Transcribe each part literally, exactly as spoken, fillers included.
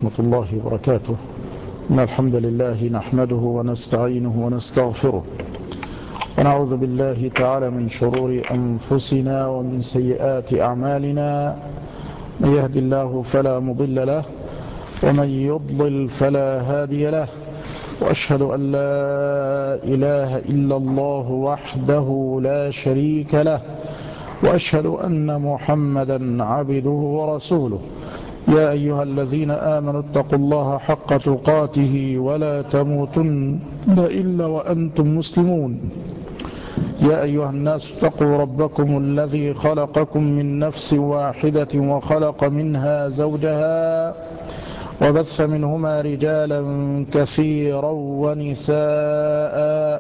ورحمة الله وبركاته. إن الحمد لله نحمده ونستعينه ونستغفره ونعوذ بالله تعالى من شرور أنفسنا ومن سيئات أعمالنا. من يهد الله فلا مضل له ومن يضلل فلا هادي له، وأشهد أن لا إله إلا الله وحده لا شريك له، وأشهد أن محمدا عبده ورسوله. يا أيها الذين آمنوا اتقوا الله حق تقاته ولا تموتن إلا وأنتم مسلمون. يا أيها الناس اتقوا ربكم الذي خلقكم من نفس واحدة وخلق منها زوجها وبث منهما رجالا كثيرا ونساء،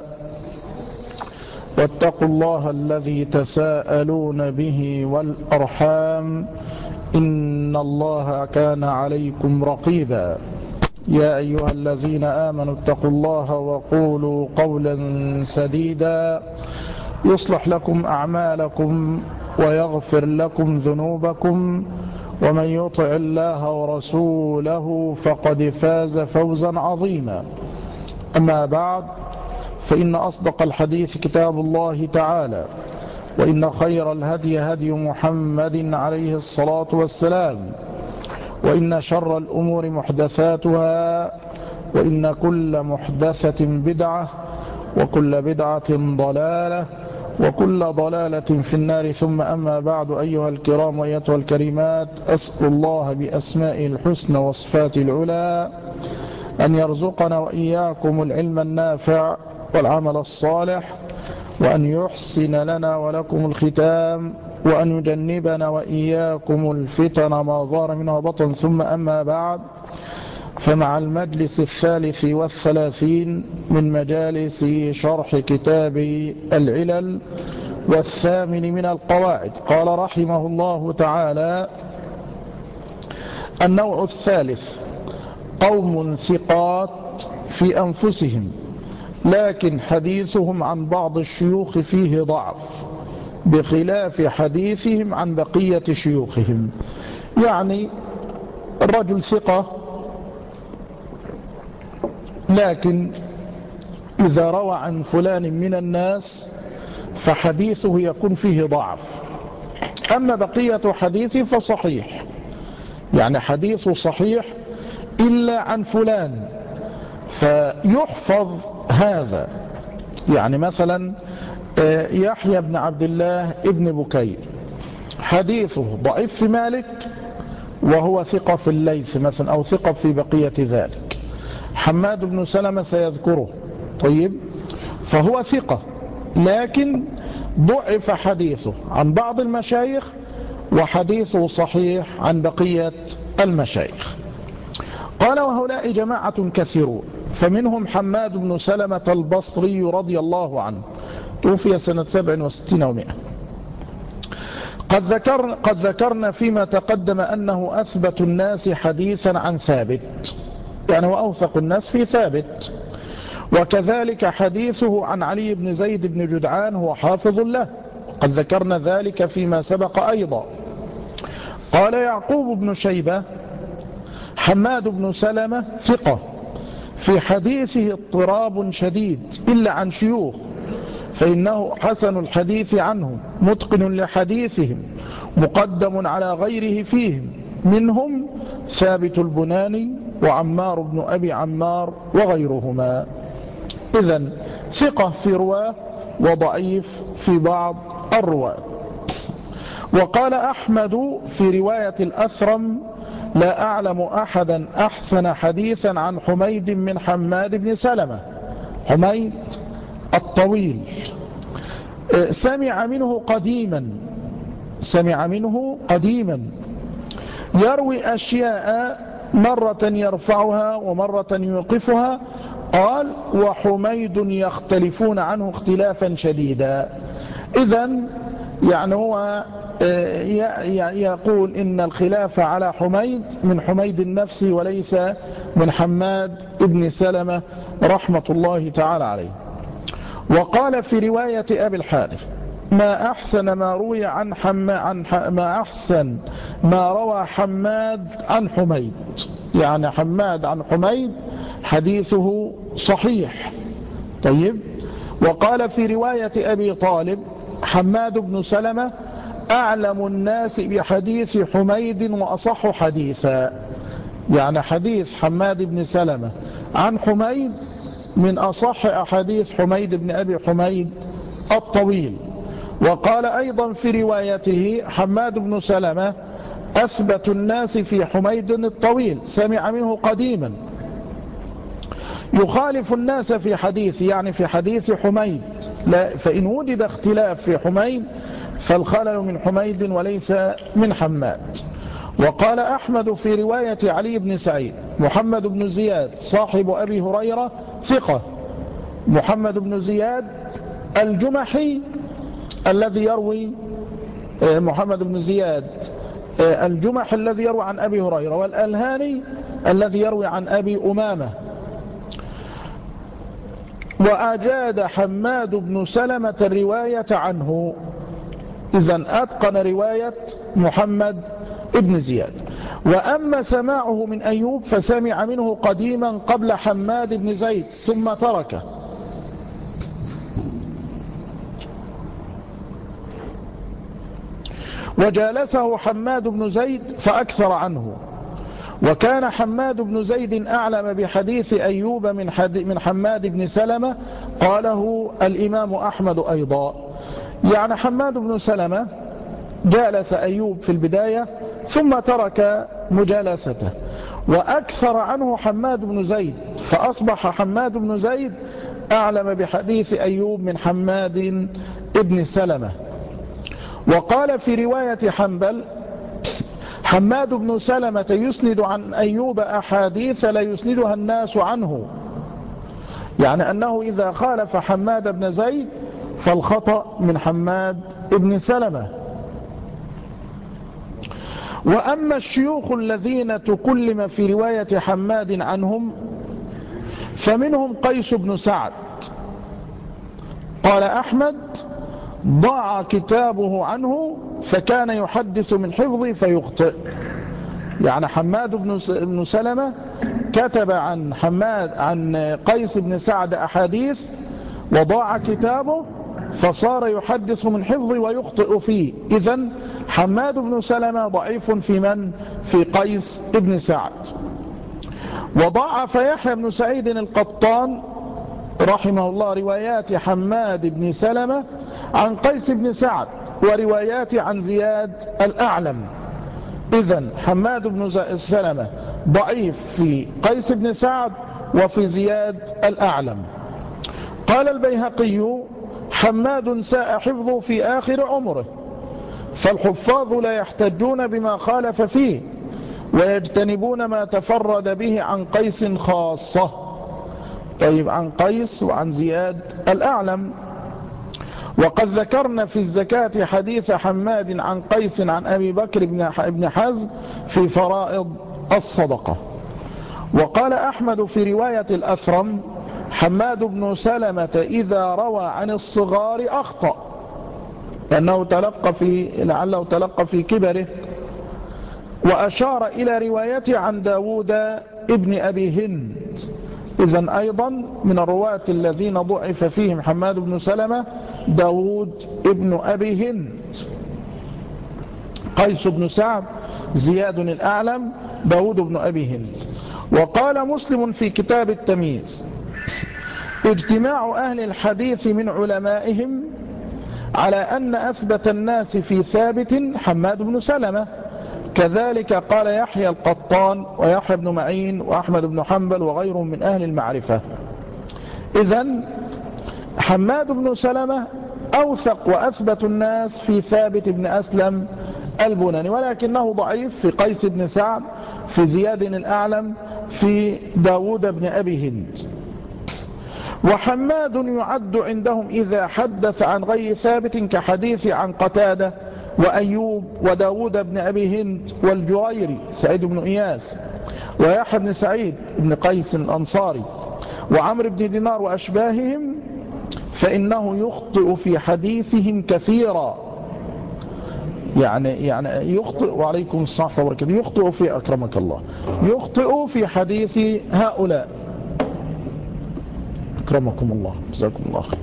واتقوا الله الذي تساءلون به والأرحام إن الله كان عليكم رقيبا. يا أيها الذين آمنوا اتقوا الله وقولوا قولا سديدا يصلح لكم أعمالكم ويغفر لكم ذنوبكم، ومن يطع الله ورسوله فقد فاز فوزا عظيما. أما بعد، فإن أصدق الحديث كتاب الله تعالى، وإن خير الهدي هدي محمد عليه الصلاة والسلام، وإن شر الأمور محدثاتها، وإن كل محدثة بدعة، وكل بدعة ضلالة، وكل ضلالة في النار. ثم أما بعد، أيها الكرام وأيتها الكريمات، أسأل الله بأسمائه الحسنى وصفاته العلى أن يرزقنا وإياكم العلم النافع والعمل الصالح، وأن يحسن لنا ولكم الختام، وأن يجنبنا وإياكم الفتن ما ظهر منها وبطن. ثم أما بعد، فمع المجلس الثالث والثلاثين من مجالس شرح كتاب العلل والثامن من القواعد، قال رحمه الله تعالى: النوع الثالث قوم ثقات في أنفسهم، لكن حديثهم عن بعض الشيوخ فيه ضعف بخلاف حديثهم عن بقية شيوخهم. يعني الرجل ثقة، لكن إذا روى عن فلان من الناس فحديثه يكون فيه ضعف، أما بقية حديثه فصحيح، يعني حديثه صحيح إلا عن فلان فيحفظ هذا. يعني مثلا يحيى بن عبد الله ابن بكير حديثه ضعيف في مالك وهو ثقة في الليث مثلا، أو ثقة في بقية ذلك. حماد بن سلمة سيذكره، طيب، فهو ثقة لكن ضعف حديثه عن بعض المشايخ، وحديثه صحيح عن بقية المشايخ. قال: وهؤلاء جماعة كثيرون، فمنهم حماد بن سلمة البصري رضي الله عنه، توفي سنة سبع وستين ومئة. قد ذكرنا, قد ذكرنا فيما تقدم أنه أثبت الناس حديثا عن ثابت، يعني هو أوثق الناس في ثابت، وكذلك حديثه عن علي بن زيد بن جدعان هو حافظ له، قد ذكرنا ذلك فيما سبق أيضا. قال يعقوب بن شيبة: حماد بن سلمة ثقة، في حديثه اضطراب شديد إلا عن شيوخ، فإنه حسن الحديث عنه، متقن لحديثهم، مقدم على غيره فيهم، منهم ثابت البناني وعمار بن أبي عمار وغيرهما. إذن ثقة في رواه وضعيف في بعض الرواه. وقال أحمد في رواية الأثرم: لا أعلم أحدا أحسن حديثا عن حميد من حماد بن سلمة. حميد الطويل سمع منه قديما سمع منه قديما يروي أشياء مرة يرفعها ومرة يوقفها. قال: وحميد يختلفون عنه اختلافا شديدا. إذن يعني هو يقول إن الخلاف على حميد من حميد النفس وليس من حماد ابن سلمة رحمة الله تعالى عليه. وقال في رواية أبي الحارث: ما أحسن ما روي عن حما عن ح... ما أحسن ما روى حماد عن حميد. يعني حماد عن حميد حديثه صحيح. طيب، وقال في رواية أبي طالب حماد بن سلمة أعلم الناس بحديث حميد وأصح حديثا، يعني حديث حماد بن سلمة عن حميد من أصح أحاديث حميد بن أبي حميد الطويل. وقال أيضا في روايته حماد بن سلمة أثبت الناس في حميد الطويل، سمع منه قديما، يخالف الناس في حديث، يعني في حديث حميد، لا، فإن وجد اختلاف في حميد فالخلل من حميد وليس من حماد. وقال أحمد في رواية علي بن سعيد محمد بن زياد صاحب أبي هريرة ثقة، محمد بن زياد الجمحي الذي يروي محمد بن زياد الجمح الذي يروي عن أبي هريرة، والألهاني الذي يروي عن أبي أمامة. وأجاد حماد بن سلمة الرواية عنه، إذن أتقن رواية محمد بن زياد. وأما سماعه من أيوب فسمع منه قديما قبل حماد بن زيد ثم تركه. وجالسه حماد بن زيد فأكثر عنه، وكان حماد بن زيد أعلم بحديث أيوب من, من حماد بن سلمة، قاله الإمام أحمد أيضا. يعني حماد بن سلمة جالس أيوب في البداية ثم ترك مجالسته، وأكثر عنه حماد بن زيد، فأصبح حماد بن زيد أعلم بحديث أيوب من حماد بن سلمة. وقال في رواية حنبل حماد بن سلمة يسند عن أيوب أحاديث لا يسندها الناس عنه، يعني أنه إذا خالف حماد بن زيد فالخطأ من حماد بن سلمة. وأما الشيوخ الذين تكلم في رواية حماد عنهم فمنهم قيس بن سعد، قال أحمد ضاع كتابه عنه فكان يحدث من حفظه فيخطئ. يعني حماد بن سلمة كتب عن حماد عن قيس بن سعد أحاديث وضاع كتابه فصار يحدث من حفظه ويخطئ فيه. إذن حماد بن سلمة ضعيف في من؟ في قيس بن سعد. وضعف يحيى بن سعيد القطان رحمه الله روايات حماد بن سلمة عن قيس بن سعد وروايات عن زياد الأعلم. إذن حماد بن سلمة ضعيف في قيس بن سعد وفي زياد الأعلم. قال البيهقي حماد ساء حفظه في آخر عمره، فالحفاظ لا يحتجون بما خالف فيه ويجتنبون ما تفرد به عن قيس خاصة. طيب، عن قيس وعن زياد الأعلم. وقد ذكرنا في الزكاة حديث حماد عن قيس عن أبي بكر بن حزم في فرائض الصدقة. وقال أحمد في رواية الأثرم حماد بن سلمة إذا روى عن الصغار أخطأ، لأنه تلقى في لعله تلقى في كبره. وأشار إلى روايته عن داود ابن أبي هند. إذن أيضا من الرواة الذين ضعف فيهم حماد بن سلمة داود ابن أبي هند، قيس بن سعد، زياد الأعلم، داود بن أبي هند. وقال مسلم في كتاب التمييز اجتماع أهل الحديث من علمائهم على أن أثبت الناس في ثابت حماد بن سلمة، كذلك قال يحيى القطان ويحيى بن معين وأحمد بن حنبل وغيرهم من أهل المعرفة. إذن حماد بن سلمة أوثق وأثبت الناس في ثابت بن أسلم البناني، ولكنه ضعيف في قيس بن سعد، في زياد الأعلم، في داود بن أبي هند. وحماد يعد عندهم إذا حدث عن غير ثابت كحديث عن قتادة وأيوب وداود بن أبي هند والجريري سعيد بن إياس ويحيى بن سعيد بن قيس الأنصاري وعمرو بن دينار وأشباههم، فإنه يخطئ في حديثهم كثيرا. يعني يعني يخطئ، وعليكم السلام ورحمة الله وبركاته، يخطئ في أكرمك الله، يخطئ في حديث هؤلاء أكرمكم الله جزاكم الله خير.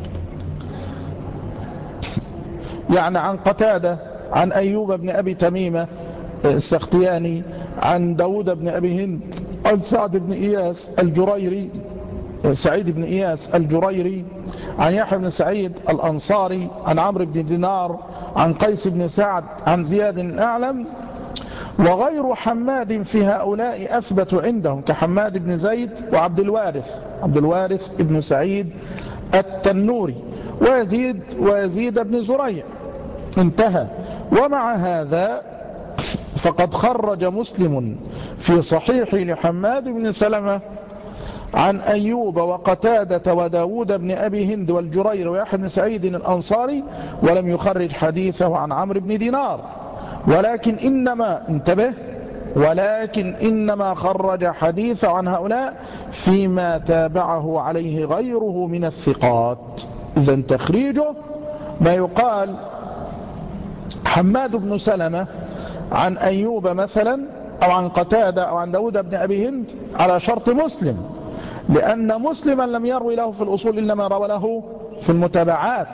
يعني عن قتادة، عن أيوب بن أبي تميمة السختياني، عن داود بن أبي هند، عن سعد بن إياس الجريري سعيد بن إياس الجريري، عن يحيى بن سعيد الأنصاري، عن عمرو بن دينار، عن قيس بن سعد، عن زياد الأعلم. وغير حماد في هؤلاء أثبت عندهم كحماد بن زيد وعبد الوارث عبد الوارث بن سعيد التنوري ويزيد ويزيد بن زريع. انتهى. ومع هذا فقد خرج مسلم في صحيح لحماد بن سلمة عن أيوب وقتادة وداود بن أبي هند والجرير ويحيى بن سعيد الأنصاري، ولم يخرج حديثه عن عمرو بن دينار، ولكن إنما انتبه ولكن إنما خرج حديثه عن هؤلاء فيما تابعه عليه غيره من الثقات. إذن تخريجه ما يقال حماد بن سلمة عن أيوب مثلا أو عن قتادة أو عن داود بن أبي هند على شرط مسلم، لأن مسلما لم يروي له في الأصول إلا ما روى له في المتابعات،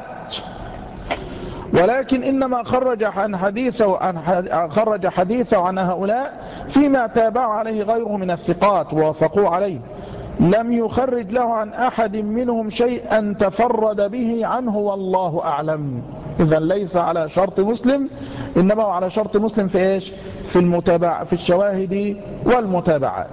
ولكن إنما خرج عن حديثه عن خرج حديثه عن هؤلاء فيما تابع عليه غيره من الثقات ووافقوا عليه، لم يخرج له عن أحد منهم شيئا تفرد به عنه والله أعلم. إذن ليس على شرط مسلم، إنما على شرط مسلم في إيش؟ في المتابع في الشواهد والمتابعات.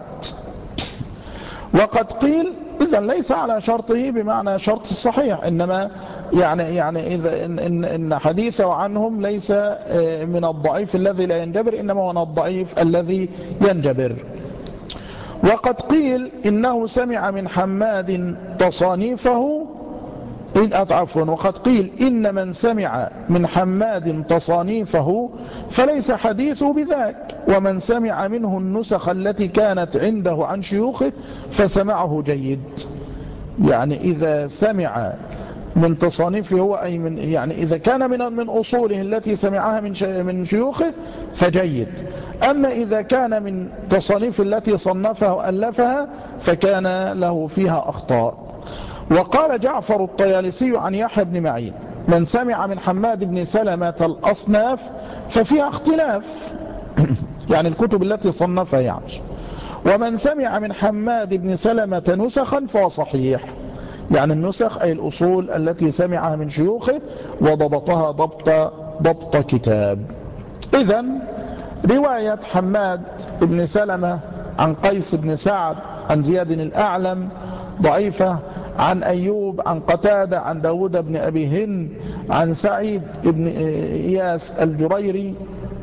وقد قيل إذن ليس على شرطه بمعنى شرط الصحيح، إنما يعني يعني إذا إن, إن حديثه عنهم ليس من الضعيف الذي لا ينجبر، إنما من الضعيف الذي ينجبر. وقد قيل إنه سمع من حماد تصانيفه إن أضعفوا وقد قيل إن من سمع من حماد تصانيفه فليس حديثه بذاك، ومن سمع منه النسخ التي كانت عنده عن شيوخه فسمعه جيد. يعني إذا سمع من تصانيفه هو أي من يعني إذا كان من من أصوله التي سمعها من من شيوخه فجيد، أما إذا كان من تصانيف التي صنفها وألفها فكان له فيها أخطاء. وقال جعفر الطيالسي عن يحيى بن معين من سمع من حماد بن سلمة الأصناف ففيها اختلاف يعني الكتب التي صنفها يعني، ومن سمع من حماد بن سلمة نسخا فهو صحيح، يعني النسخ أي الأصول التي سمعها من شيوخه وضبطها ضبط ضبط كتاب. إذن رواية حماد بن سلمة عن قيس بن سعد عن زياد الأعلم ضعيفة، عن أيوب عن قتادة عن داود بن أبي هند عن سعيد بن إياس الجريري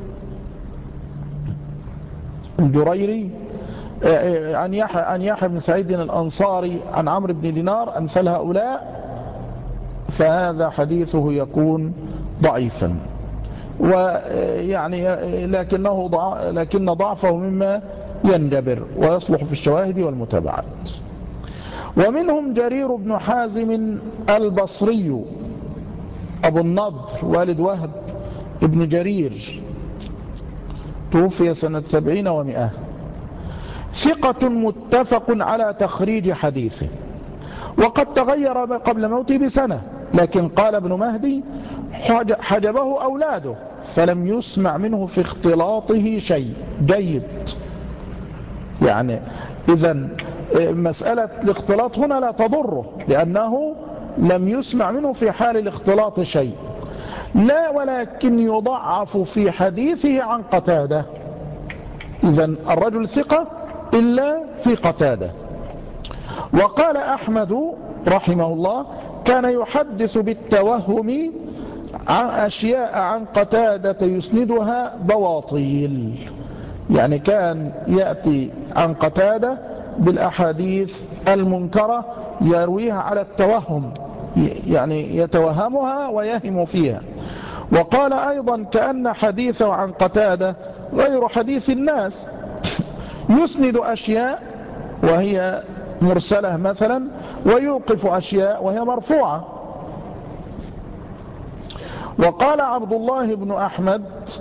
الجريري عن يحيى عن يحيى بن سعيد الأنصاري عن عمرو بن دينار أمثال هؤلاء، فهذا حديثه يكون ضعيفا، ويعني لكنه ضع لكن ضعفه مما ينجبر ويصلح في الشواهد والمتابعات. ومنهم جرير بن حازم البصري أبو النضر والد وهب ابن جرير توفي سنة سبعين ومئة، ثقة متفق على تخريج حديثه، وقد تغير قبل موته بسنة، لكن قال ابن مهدي حجبه أولاده فلم يسمع منه في اختلاطه شيء جيد. يعني إذن مسألة الاختلاط هنا لا تضره لأنه لم يسمع منه في حال الاختلاط شيء، لا ولكن يضعف في حديثه عن قتادة. إذن الرجل ثقة إلا في قتادة. وقال أحمد رحمه الله كان يحدث بالتوهم عن أشياء عن قتادة يسندها بواطيل، يعني كان يأتي عن قتادة بالأحاديث المنكرة يرويها على التوهم، يعني يتوهمها ويهم فيها. وقال أيضا كأن حديثه عن قتادة غير حديث الناس، يسند أشياء وهي مرسلة مثلا ويوقف أشياء وهي مرفوعة. وقال عبد الله بن أحمد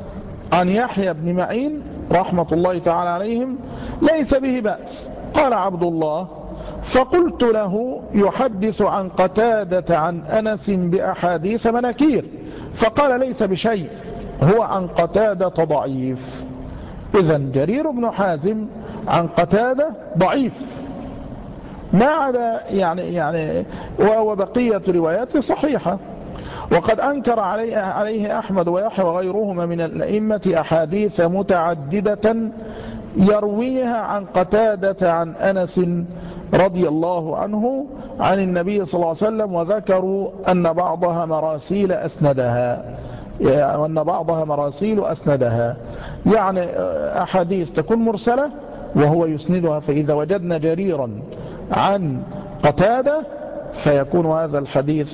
عن يحيى بن معين رحمة الله تعالى عليهم ليس به بأس. قال عبد الله: فقلت له: يحدث عن قتادة عن أنس بأحاديث مناكير، فقال: ليس بشيء، هو عن قتادة ضعيف. إذن جرير بن حازم عن قتادة ضعيف، ما عدا يعني يعني وبقية رواياته صحيحة. وقد أنكر عليه, عليه أحمد ويحيى وغيرهما من الأئمة أحاديث متعددة يرويها عن قتادة عن أنس رضي الله عنه عن النبي صلى الله عليه وسلم، وذكروا أن بعضها مراسيل أسندها وأن بعضها مراسيل أسندها يعني أحاديث تكون مرسلة وهو يسندها. فإذا وجدنا جريرا عن قتادة فيكون هذا الحديث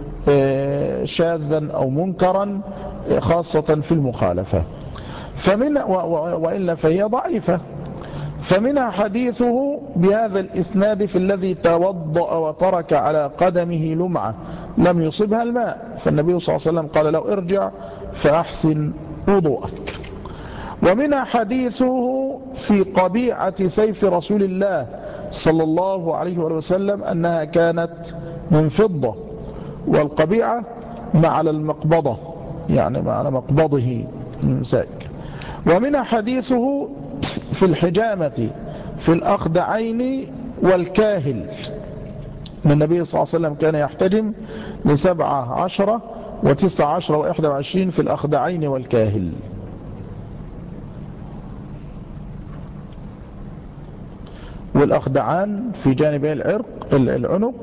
شاذا أو منكرا، خاصة في المخالفة، فمن وإلا فهي ضعيفة. فمنها حديثه بهذا الإسناد في الذي توضأ وترك على قدمه لمعة لم يصبها الماء، فالنبي صلى الله عليه وسلم قال: لو ارجع فأحسن وضوءك. ومنها حديثه في قبيعة سيف رسول الله صلى الله عليه وسلم أنها كانت من فضة، والقبيعة مع المقبضة يعني مع مقبضه مساك. ومنها حديثه في الحجامة في الأخدعين والكاهل، أن النبي صلى الله عليه وسلم كان يحتجم لسبعة عشرة وتسعة عشرة وإحدى وعشرين في الأخدعين والكاهل. والأخدعان في جانبي العرق العنق،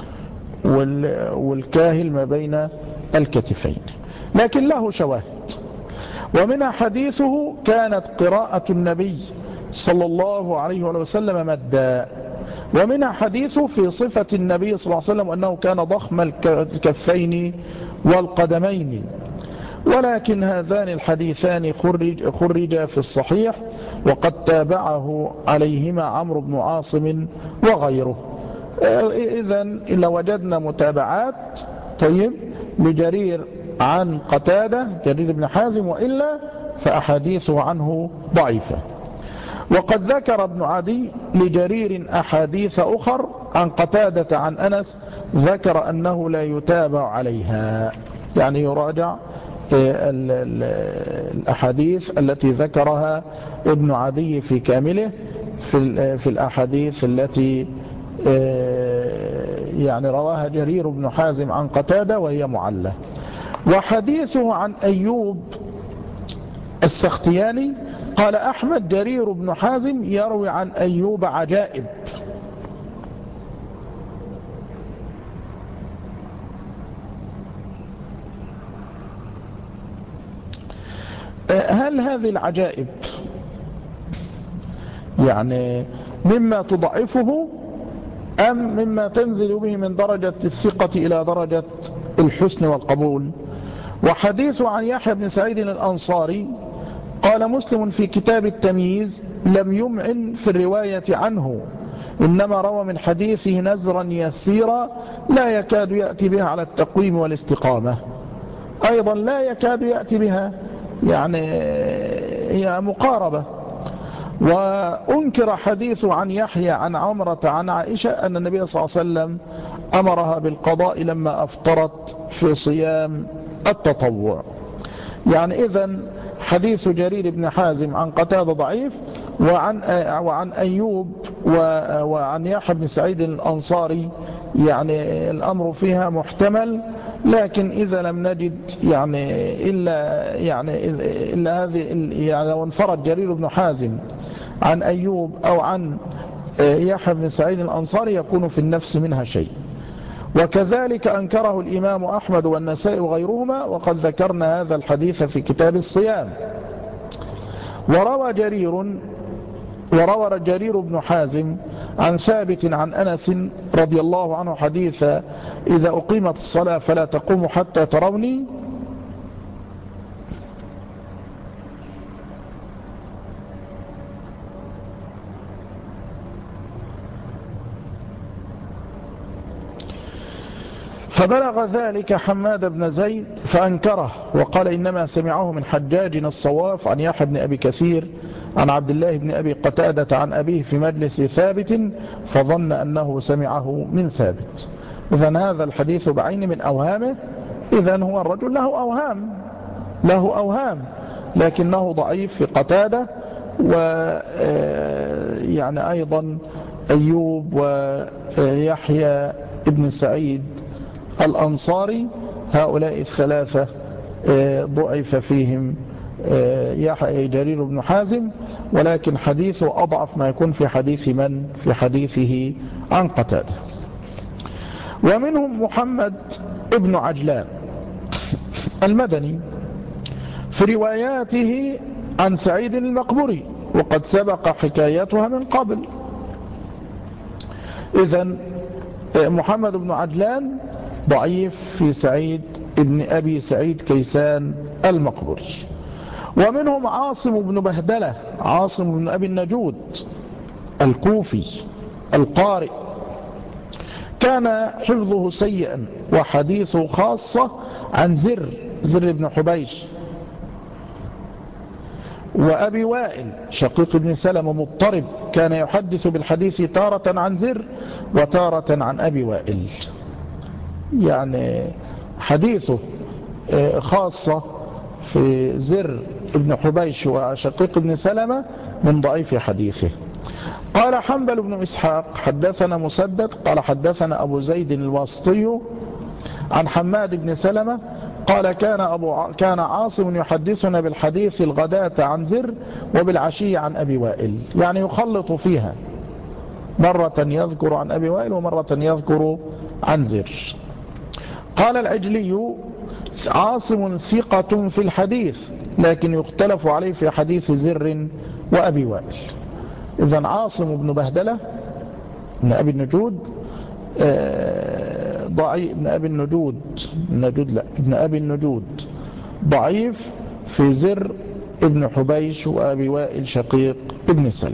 والكاهل ما بين الكتفين، لكن له شواهد. ومنها حديثه كانت قراءة النبي صلى الله عليه وسلم مدا. ومنها حديثه في صفة النبي صلى الله عليه وسلم أنه كان ضخم الكفين والقدمين. ولكن هذان الحديثان خرج, خرج في الصحيح، وقد تابعه عليهما عمرو بن عاصم وغيره. إذن إلا وجدنا متابعات طيب لجرير عن قتادة جرير بن حازم، وإلا فأحاديثه عنه ضعيفة. وقد ذكر ابن عدي لجرير أحاديث أخر عن قتادة عن أنس ذكر أنه لا يتابع عليها، يعني يراجع الأحاديث التي ذكرها ابن عدي في كامله في الأحاديث التي يعني رواها جرير بن حازم عن قتادة وهي معلة. وحديثه عن أيوب السختياني قال أحمد: جرير بن حازم يروي عن أيوب عجائب. هل هذه العجائب يعني مما تضعفه أم مما تنزل به من درجة الثقة إلى درجة الحسن والقبول؟ وحديث عن يحيى بن سعيد الأنصاري قال مسلم في كتاب التمييز: لم يمعن في الرواية عنه، إنما روى من حديثه نزرا يسيرا لا يكاد يأتي بها على التقويم والاستقامة. أيضا لا يكاد يأتي بها يعني هي مقاربة. وأنكر حديث عن يحيى عن عمرة عن عائشة أن النبي صلى الله عليه وسلم أمرها بالقضاء لما أفطرت في صيام التطوع. يعني إذن حديث جرير بن حازم عن قتادة ضعيف، وعن وعن أيوب وعن يحيى بن سعيد الأنصاري يعني الأمر فيها محتمل. لكن إذا لم نجد يعني إلا يعني إلا هذه يعني لو انفرد جرير بن حازم عن أيوب أو عن يحيى بن سعيد الأنصاري يكون في النفس منها شيء. وكذلك أنكره الإمام أحمد والنسائي وغيرهما، وقد ذكرنا هذا الحديث في كتاب الصيام. وروى جرير وروى جرير بن حازم عن ثابت عن أنس رضي الله عنه حديث: إذا أقيمت الصلاة فلا تقوموا حتى تروني. فبلغ ذلك حماد بن زيد فأنكره وقال إنما سمعه من حجاج الصواف عن يحيى بن أبي كثير عن عبد الله بن أبي قتادة عن أبيه في مجلس ثابت فظن أنه سمعه من ثابت. إذن هذا الحديث بعين من أوهامه. إذن هو الرجل له أوهام له أوهام لكنه ضعيف في قتادة، ويعني أيضا أيوب ويحيى ابن سعيد الأنصاري، هؤلاء الثلاثة ضعف فيهم يحيى جرير بن حازم، ولكن حديثه أضعف ما يكون في حديث من في حديثه عن قتادة. ومنهم محمد ابن عجلان المدني في رواياته عن سعيد المقبري، وقد سبق حكايتها من قبل. إذن محمد بن عجلان ضعيف في سعيد ابن أبي سعيد كيسان المقبري. ومنهم عاصم بن بهدلة عاصم بن أبي النجود الكوفي القارئ، كان حفظه سيئا وحديثه خاصة عن زر زر بن حبيش وأبي وائل شقيق بن سلمة مضطرب، كان يحدث بالحديث تارة عن زر وتارة عن أبي وائل، يعني حديثه خاصة في زر بن حبيش وشقيق بن سلمة من ضعيف حديثه. قال حنبل بن إسحاق حدثنا مسدد قال حدثنا أبو زيد الواسطي عن حماد بن سلمة قال كان, أبو ع... كان عاصم يحدثنا بالحديث الغداة عن زر وبالعشي عن أبي وائل، يعني يخلط فيها، مرة يذكر عن أبي وائل ومرة يذكر عن زر. قال العجلي عاصم ثقة في الحديث لكن يختلف عليه في حديث زر وأبي وائل. إذن عاصم بن بهدلة من أبي النجود ضعيف، ابن أبي النجود النجود لا ابن أبي النجود ضعيف في زر ابن حبيش وأبي وائل شقيق ابن سلمة.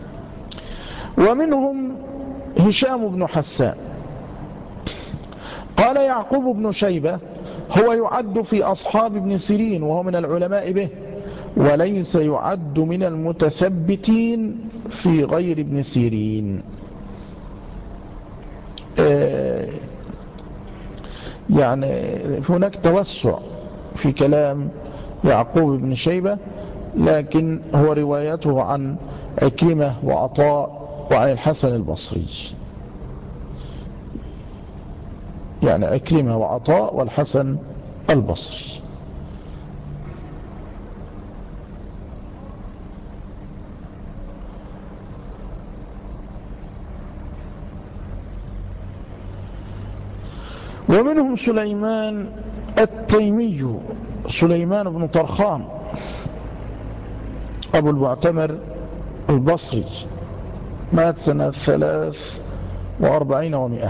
ومنهم هشام بن حسان قال يعقوب بن شيبة هو يعد في أصحاب ابن سيرين وهو من العلماء به، وليس يعد من المتثبتين في غير ابن سيرين. يعني هناك توسع في كلام يعقوب بن شيبة، لكن هو روايته عن عكرمة وعطاء وعن الحسن البصري، يعني عكرمة وعطاء والحسن البصري. ومنهم سليمان التيمي سليمان بن طرخان أبو المعتمر البصري، مات سنة ثلاث وأربعين ومئة،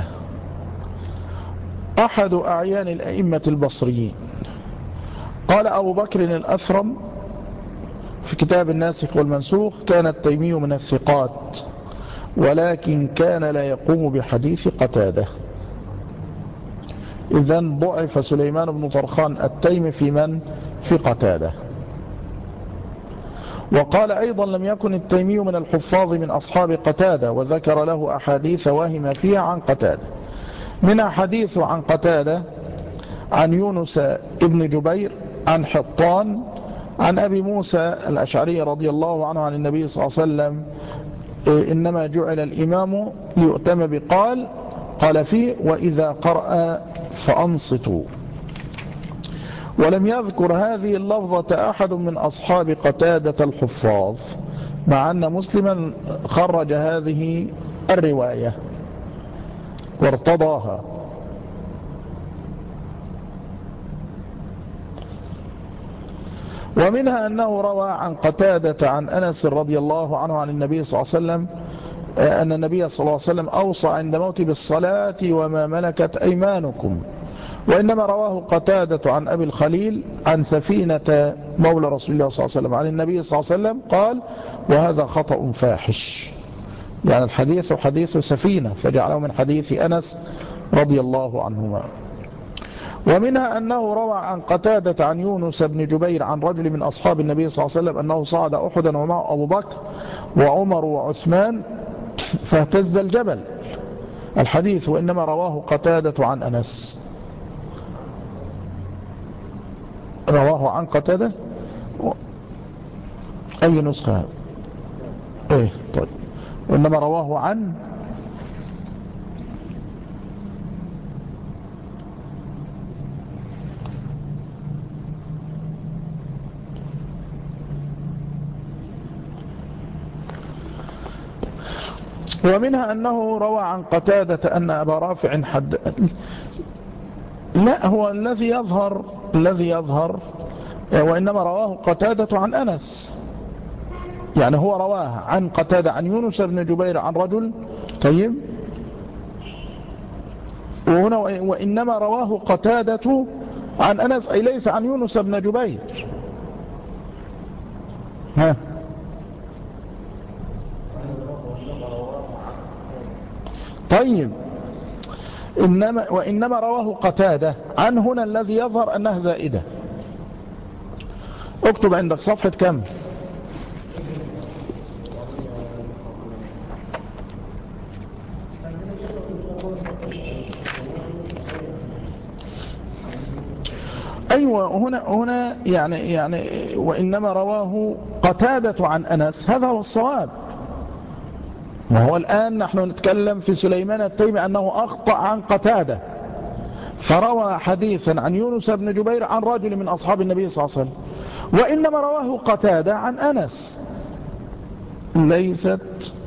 أحد أعيان الأئمة البصريين. قال أبو بكر الأثرم في كتاب الناسخ والمنسوخ كان التيمي من الثقات ولكن كان لا يقوم بحديث قتادة. إذن ضعف سليمان بن طرخان التيمي في من؟ في قتادة. وقال أيضا لم يكن التيمي من الحفاظ من أصحاب قتادة، وذكر له أحاديث واهم فيها عن قتادة، من حديث عن قتادة عن يونس ابن جبير عن حطان عن أبي موسى الأشعري رضي الله عنه عن النبي صلى الله عليه وسلم إنما جعل الإمام ليؤتم بقال قال فيه وإذا قرأ فأنصتوا. ولم يذكر هذه اللفظة أحد من أصحاب قتادة الحفاظ، مع أن مسلما خرج هذه الرواية وارتضاها. ومنها أنه روى عن قتادة عن أنس رضي الله عنه عن النبي صلى الله عليه وسلم أن النبي صلى الله عليه وسلم أوصى عند موته بالصلاة وما ملكت أيمانكم. وإنما رواه قتادة عن أبي الخليل عن سفينة مولى رسول الله صلى الله عليه وسلم عن النبي صلى الله عليه وسلم قال وهذا خطأ فاحش، يعني الحديث حديث سفينة فجعله من حديث أنس رضي الله عنهما. ومنها أنه روى عن قتادة عن يونس بن جبير عن رجل من أصحاب النبي صلى الله عليه وسلم أنه صعد أحدا ومعه أبو بكر وعمر وعثمان فاهتز الجبل. الحديث وإنما رواه قتادة عن أنس. رواه عن قتادة أي نسخة؟ إيه طيب، وإنما رواه عن ومنها أنه روى عن قتادة أن أبا رافع حد لا هو الذي يظهر الذي يظهر وإنما رواه قتادة عن أنس، يعني هو رواه عن قتادة عن يونس بن جبير عن رجل. طيب وهنا وإنما رواه قتادة عن أنس أي ليس عن يونس بن جبير. ها طيب إنما وإنما رواه قتادة عن، هنا الذي يظهر أنها زائدة. اكتب عندك صفحة كم؟ أيوة هنا هنا يعني يعني وإنما رواه قتادة عن أنس، هذا هو الصواب. وهو الآن نحن نتكلم في سليمان التيمي أنه أخطأ عن قتادة، فروى حديثا عن يونس بن جبير عن رجل من أصحاب النبي صلى الله عليه وسلم، وإنما رواه قتادة عن أنس. ليست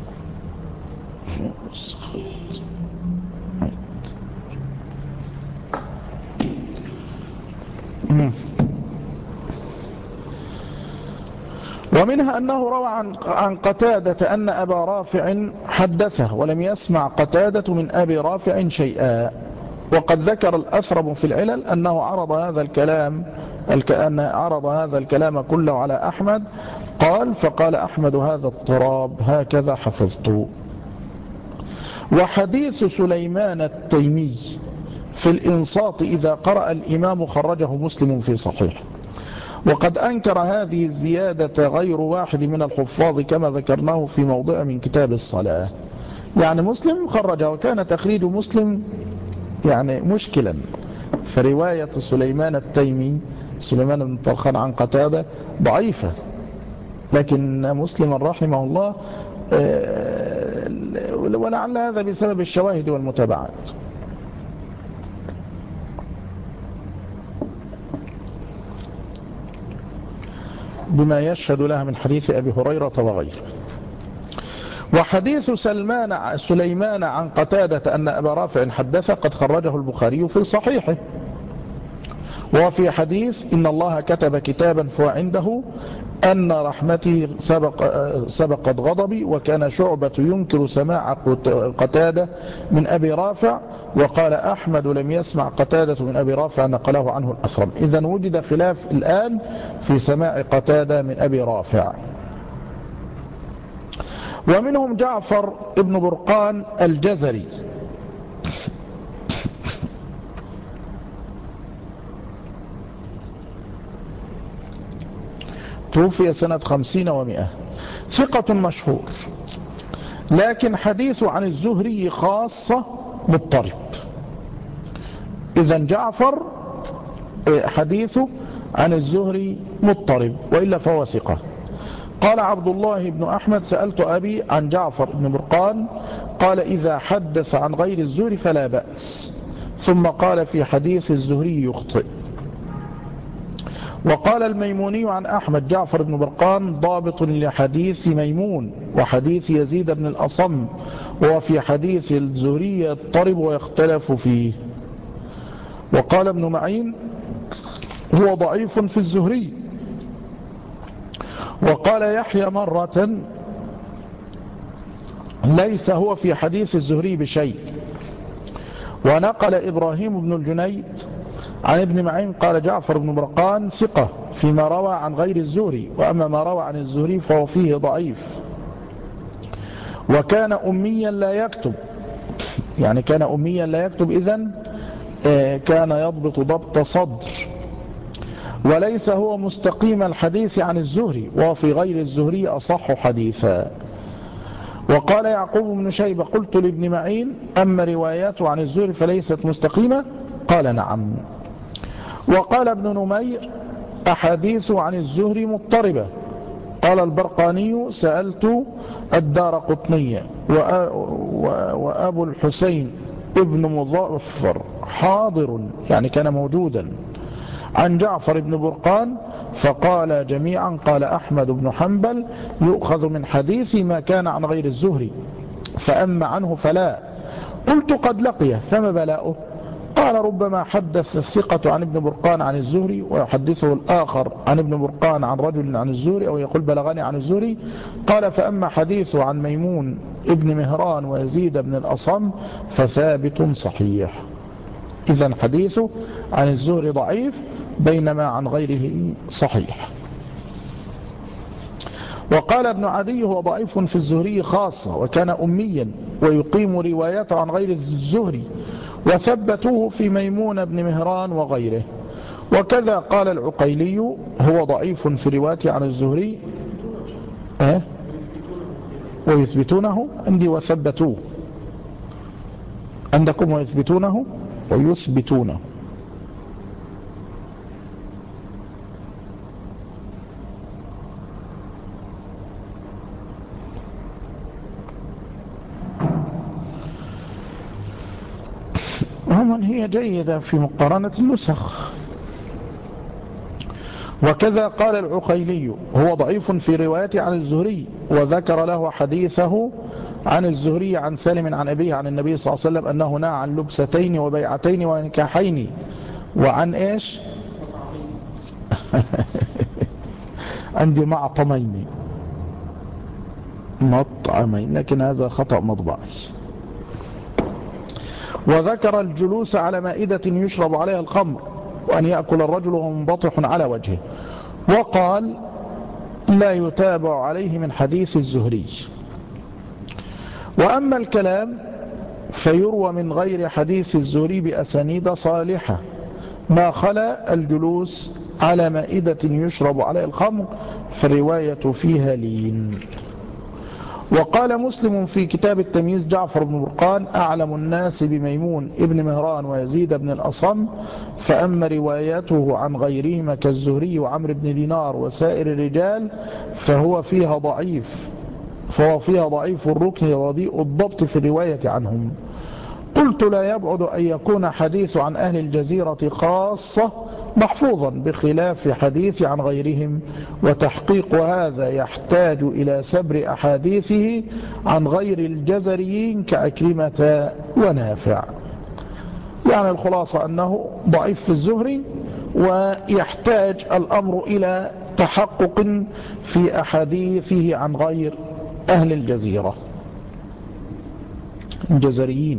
ومنها أنه روى عن عن قتادة أن أبا رافع حدثه ولم يسمع قتادة من أبي رافع شيئا. وقد ذكر الأثرم في العلل أنه عرض هذا الكلام أن عرض هذا الكلام كله على أحمد، قال فقال أحمد هذا اضطراب هكذا حفظت. وحديث سليمان التيمي في الإنصات إذا قرأ الإمام خرجه مسلم في صحيح. وقد أنكر هذه الزيادة غير واحد من الحفاظ كما ذكرناه في موضع من كتاب الصلاة. يعني مسلم خرجه، وكان تخريج مسلم يعني مشكلا، فرواية سليمان التيمي سليمان بن طرخان عن قتادة ضعيفة، لكن مسلم رحمه الله ولعل هذا بسبب الشواهد والمتابعات. بما يشهد لها من حديث أبي هريرة وغيره. وحديث سلمان سليمان عن قتادة أن أبا رافع حدث قد خرجه البخاري في صحيحه. وفي حديث إن الله كتب كتابا فهو عنده أن رحمتي سبق سبقت غضبي، وكان شعبة ينكر سماع قتادة من أبي رافع، وقال أحمد لم يسمع قتادة من أبي رافع نقله عنه الأثرم. إذن وجد خلاف الآن في سماع قتادة من أبي رافع. ومنهم جعفر ابن برقان الجزري توفي سنة خمسين ومئة، ثقة مشهور، لكن حديثه عن الزهري خاصة مضطرب. إذن جعفر حديثه عن الزهري مضطرب، وإلا فهو ثقة. قال عبد الله بن أحمد سألت أبي عن جعفر بن برقان قال إذا حدث عن غير الزهري فلا بأس، ثم قال في حديث الزهري يخطئ. وقال الميموني عن أحمد جعفر بن برقان ضابط لحديث ميمون وحديث يزيد بن الأصم، وفي حديث الزهري يضطرب ويختلف فيه. وقال ابن معين هو ضعيف في الزهري. وقال يحيى مرة ليس هو في حديث الزهري بشيء. ونقل إبراهيم بن الجنيد عن ابن معين قال جعفر بن برقان ثقة فيما روى عن غير الزهري، وأما ما روى عن الزهري فهو فيه ضعيف. وكان أميا لا يكتب، يعني كان أميا لا يكتب، إذن كان يضبط ضبط صدر، وليس هو مستقيم الحديث عن الزهري، وفي غير الزهري أصح حديثا. وقال يعقوب بن شيبة قلت لابن معين أما رواياته عن الزهري فليست مستقيمة؟ قال نعم. وقال ابن نمير أحاديث عن الزهري مضطربة. قال البرقاني سألت الدار قطنية وأبو الحسين ابن مظفر حاضر، يعني كان موجودا، عن جعفر بن برقان فقال جميعا قال أحمد بن حنبل يؤخذ من حديث ما كان عن غير الزهري، فأما عنه فلا. قلت قد لقيه فما بلاؤه؟ قال ربما حدث الثقة عن ابن برقان عن الزهري ويحدثه الآخر عن ابن برقان عن رجل عن الزهري، أو يقول بلغني عن الزهري. قال فأما حديثه عن ميمون ابن مهران ويزيد بن الأصم فثابت صحيح. إذن حديثه عن الزهري ضعيف بينما عن غيره صحيح. وقال ابن عدي هو ضعيف في الزهري خاصة، وكان أميا ويقيم روايته عن غير الزهري، وثبتوه في ميمون بن مهران وغيره. وكذا قال العقيلي هو ضعيف في روايته عن الزهري أه؟ ويثبتونه عندي وثبتوه، عندكم ويثبتونه ويثبتونه. عموما هي جيدة في مقارنة النسخ. وكذا قال العقيلي هو ضعيف في روايته عن الزهري، وذكر له حديثه عن الزهري عن سالم عن أبيه عن النبي صلى الله عليه وسلم أنه نهى عن لبستين وبيعتين ونكاحين وعن إيش عندي معطمين مطعمين، لكن هذا خطأ مطبعي. وذكر الجلوس على مائدة يشرب عليها الخمر، وأن يأكل الرجل وهو منبطح على وجهه. وقال لا يتابع عليه من حديث الزهري. وأما الكلام فيروى من غير حديث الزهري بأسانيد صالحة ما خلا الجلوس على مائدة يشرب عليها الخمر، فالرواية فيها لين. وقال مسلم في كتاب التمييز جعفر بن برقان أعلم الناس بميمون ابن مهران ويزيد بن الأصم، فأما رواياته عن غيرهما كالزهري وعمر بن دينار وسائر الرجال فهو فيها ضعيف فهو فيها ضعيف الركن ورديء الضبط في الرواية عنهم. قلت لا يبعد أن يكون حديث عن أهل الجزيرة خاصة محفوظا بخلاف حديث عن غيرهم، وتحقيق هذا يحتاج إلى سبر أحاديثه عن غير الجزريين كأكرمة ونافع. يعني الخلاصة أنه ضعيف في الزهري، ويحتاج الأمر إلى تحقق في أحاديثه عن غير أهل الجزيرة الجزريين.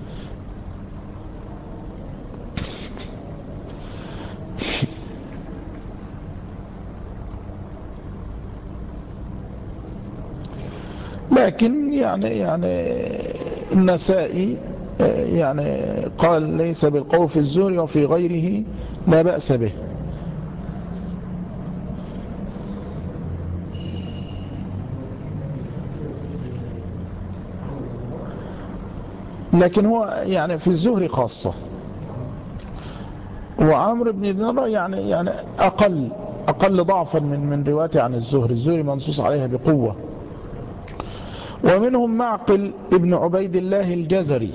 لكن يعني يعني النسائي يعني قال ليس بالقوي في الزهري وفي غيره لا بأس به. لكن هو يعني في الزهري خاصة. وعمر بن دينار يعني يعني أقل أقل ضعفا من من روايته عن الزهري. الزهري منصوص عليها بقوة. ومنهم معقل ابن عبيد الله الجزري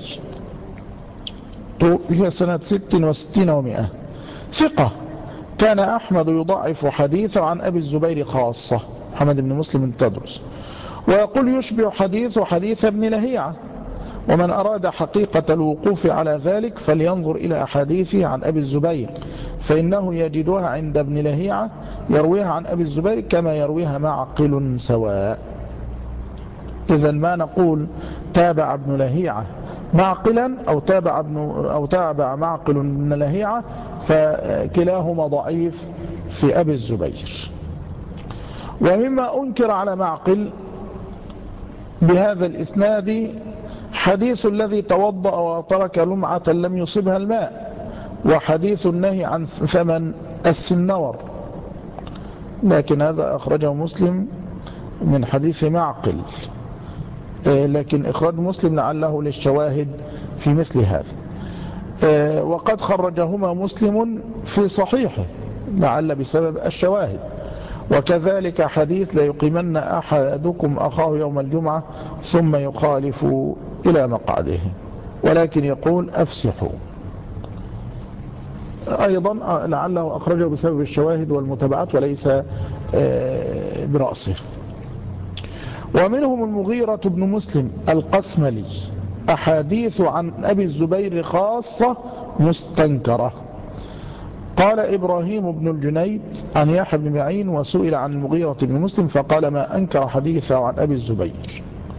توفي سنة ست وستين ومئة، ثقة، كان أحمد يضعف حديثه عن أبي الزبير خاصة محمد بن مسلم التدرس، ويقول يشبه حديث حديث ابن لهيعة. ومن أراد حقيقة الوقوف على ذلك فلينظر إلى أحاديثه عن أبي الزبير، فإنه يجدها عند ابن لهيعة يرويها عن أبي الزبير كما يرويها معقل سواء. إذا ما نقول تابع ابن لهيعة معقلا أو تابع, ابن أو تابع معقل ابن لهيعة، فكلاهما ضعيف في أبي الزبير. ومما أنكر على معقل بهذا الإسناد حديث الذي توضأ وترك لمعة لم يصبها الماء، وحديث النهي عن ثمن السنور، لكن هذا أخرجه مسلم من حديث معقل، لكن إخراج مسلم لعله للشواهد في مثل هذا. وقد خرجهما مسلم في صحيحه لعل بسبب الشواهد. وكذلك حديث لا يقيمن أحدكم أخاه يوم الجمعة ثم يخالف إلى مقعده، ولكن يقول أفسحوا، أيضا لعله أخرجه بسبب الشواهد والمتابعات وليس برأسه. ومنهم المغيرة بن مسلم القسملي أحاديث عن أبي الزبير خاصة مستنكرة. قال إبراهيم بن الجنيد عن يحيى بن معين وسئل عن المغيرة بن مسلم فقال ما أنكر حديثه عن أبي الزبير.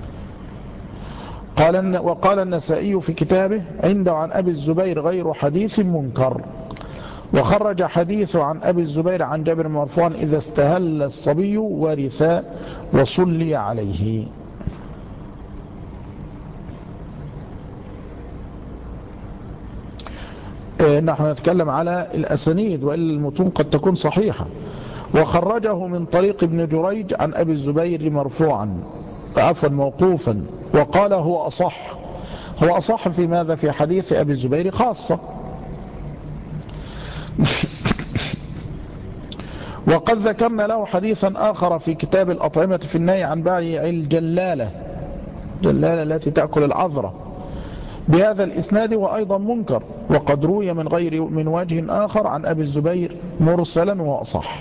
قال وقال النسائي في كتابه عنده عن أبي الزبير غير حديث منكر. وخرج حديث عن أبي الزبير عن جابر مرفوعا إذا استهل الصبي ورث وصلي عليه. نحن نتكلم على الأسانيد وإلا المتون قد تكون صحيحة. وخرجه من طريق ابن جريج عن أبي الزبير مرفوعا عفوا موقوفا وقال هو أصح. هو أصح في ماذا؟ في حديث أبي الزبير خاصة. وقد ذكرنا له حديثا آخر في كتاب الأطعمة في النهي عن بيع الجلالة، جلالة التي تأكل العذرة، بهذا الإسناد وأيضا منكر، وقد روي من غير من وجه آخر عن أبي الزبير مرسلا وأصح.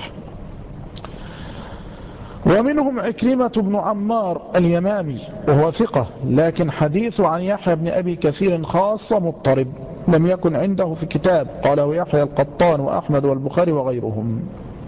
ومنهم عكرمة بن عمار اليمامي وهو ثقة، لكن حديث عن يحيى بن أبي كثير خاصة مضطرب لم يكن عنده في كتاب، قاله يحيى القطان وأحمد والبخاري وغيرهم.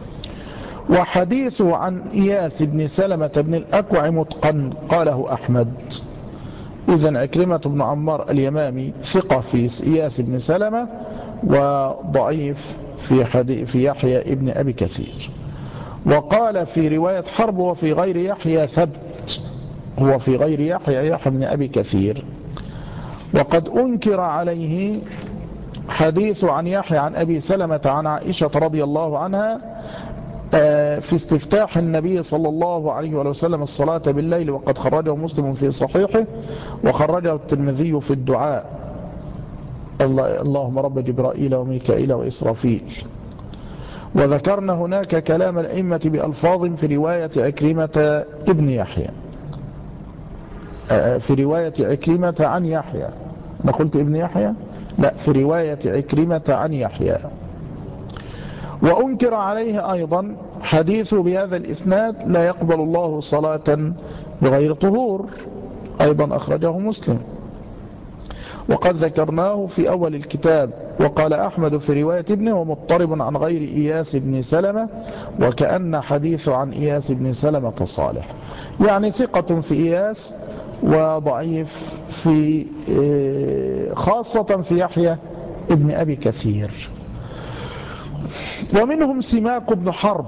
وحديث عن إياس بن سلمة بن الأكوع متقن، قاله أحمد. إذن عكرمة بن عمار اليمامي ثقة في إياس بن سلمة وضعيف في, في يحيى ابن أبي كثير. وقال في رواية حرب وفي غير يحيى ثبت، هو في غير يحيى يحيى بن أبي كثير. وقد أنكر عليه حديث عن يحيى عن أبي سلمة عن عائشة رضي الله عنها في استفتاح النبي صلى الله عليه وسلم الصلاة بالليل، وقد خرجه مسلم في صحيحه وخرجه الترمذي في الدعاء اللهم رب جبرائيل وميكائيل وإسرافيل. وذكرنا هناك كلام الأئمة بألفاظ في رواية عكرمة ابن يحيى، في رواية عكرمة عن يحيى. أنا قلت ابن يحيى؟ لا، في رواية عكرمة عن يحيى. وأنكر عليه أيضا حديث بهذا الإسناد لا يقبل الله صلاة بغير طهور، أيضا أخرجه مسلم وقد ذكرناه في أول الكتاب. وقال أحمد في رواية ابنه ومضطرب عن غير إياس بن سلمة، وكأن حديث عن إياس بن سلمة صالح، يعني ثقة في إياس وضعيف في خاصة في يحيى ابن أبي كثير. ومنهم سماك بن حرب،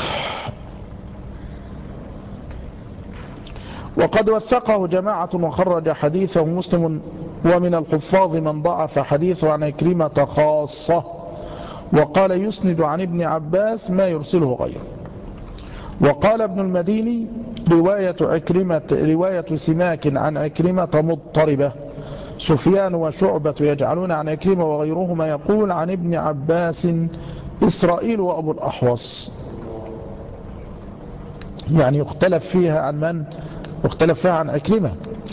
وقد وثقه جماعة وخرج حديثه مسلم. ومن الحفاظ من ضعف حديثه عن عكرمة خاصة، وقال يسند عن ابن عباس ما يرسله غيره. وقال ابن المديني رواية عكرمة رواية سماك عن عكرمة مضطربة، سفيان وشعبة يجعلون عن عكرمة وغيرهما يقول عن ابن عباس إسرائيل وأبو الأحوص، يعني يختلف فيها عن من؟ يختلف فيها عن عكرمة.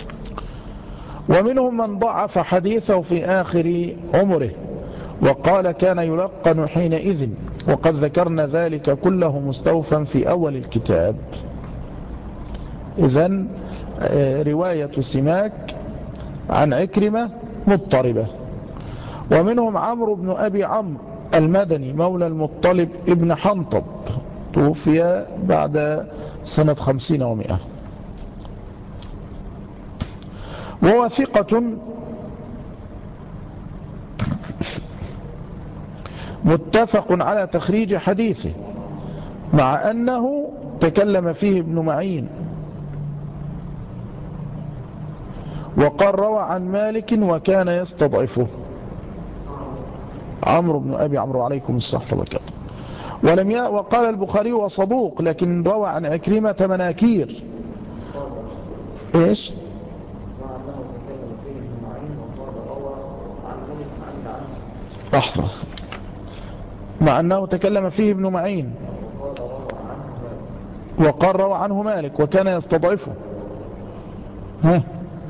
ومنهم من ضعف حديثه في آخر عمره وقال كان يلقن حينئذ، وقد ذكرنا ذلك كله مستوفا في أول الكتاب. إذن رواية سماك عن عكرمة مضطربة. ومنهم عمرو بن أبي عمرو المدني مولى المطلب ابن حنطب، توفي بعد سنة خمسين ومئة، وهو ثقة متفق على تخريج حديثه، مع أنه تكلم فيه ابن معين وقال روى عن مالك وكان يستضعفه. عمرو بن أبي عمرو عليكم الصحة والبركاته. ولم ي... وقال البخاري وصدوق لكن روى عن عكرمة مناكير. ايش؟ لحظة. مع أنه تكلم فيه ابن معين وقال روى عنه مالك وكان يستضعفه. ها؟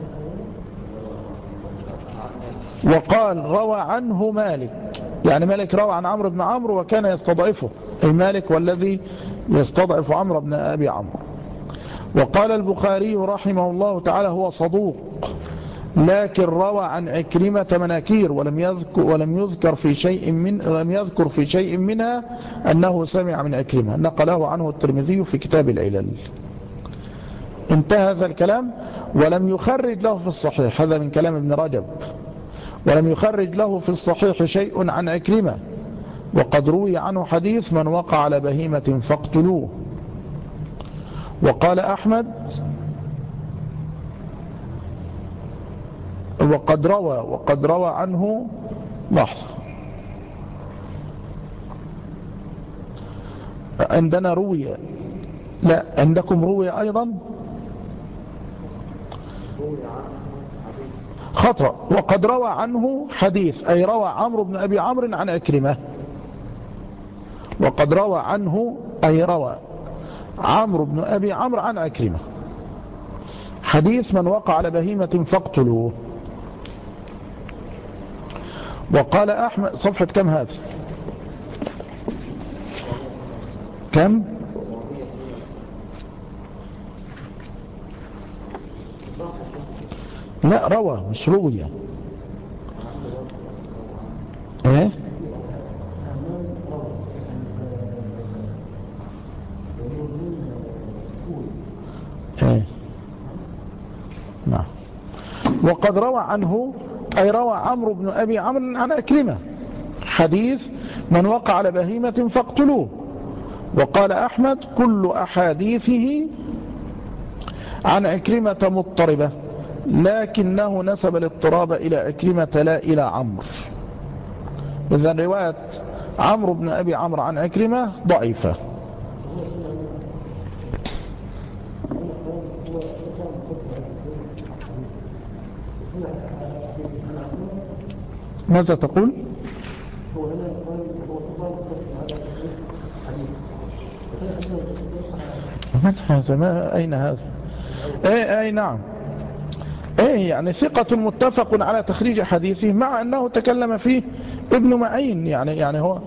وقال روى عنه مالك، يعني مالك روى عن عمرو بن عمرو وكان يستضعفه، أي مالك والذي يستضعف عمرو بن أبي عمرو. وقال البخاري رحمه الله تعالى هو صدوق لكن روى عن عكرمة مناكير ولم يذكر ولم يذكر في شيء من لم يذكر في شيء منها أنه سمع من عكرمة، نقله عنه الترمذي في كتاب العلل. انتهى هذا الكلام. ولم يخرج له في الصحيح، هذا من كلام ابن رجب، ولم يخرج له في الصحيح شيء عن عكرمة، وقد روي عنه حديث من وقع على بهيمة فاقتلوه. وقال أحمد وقد روى وقد روى عنه لحظة عندنا روي، لا عندكم روي أيضا خطأ. وقد روى عنه حديث، أي روى عمرو بن أبي عمرو عن عكرمة. وقد روى عنه أي روى عمرو بن أبي عمرو عن عكرمة حديث من وقع على بهيمة فاقتلوه. وقال أحمد، صفحة كم هذا؟ كم؟ لا روى مش روية. ايه ايه نعم. وقد روى عنه أي روى عمرو بن أبي عمرو عن عكرمة حديث من وقع على بهيمة فاقتلوه. وقال أحمد كل أحاديثه عن عكرمة مضطربة لكنه نسب الاضطراب إلى عكرمة لا إلى عمرو. إذن رواية عمرو بن أبي عمرو عن عكرمة ضعيفة. ماذا تقول؟ من هذا؟ ما أين هذا؟ اي اي نعم. ايه يعني ثقة متفق على تخريج حديثه مع أنه تكلم فيه ابن معين، يعني يعني هو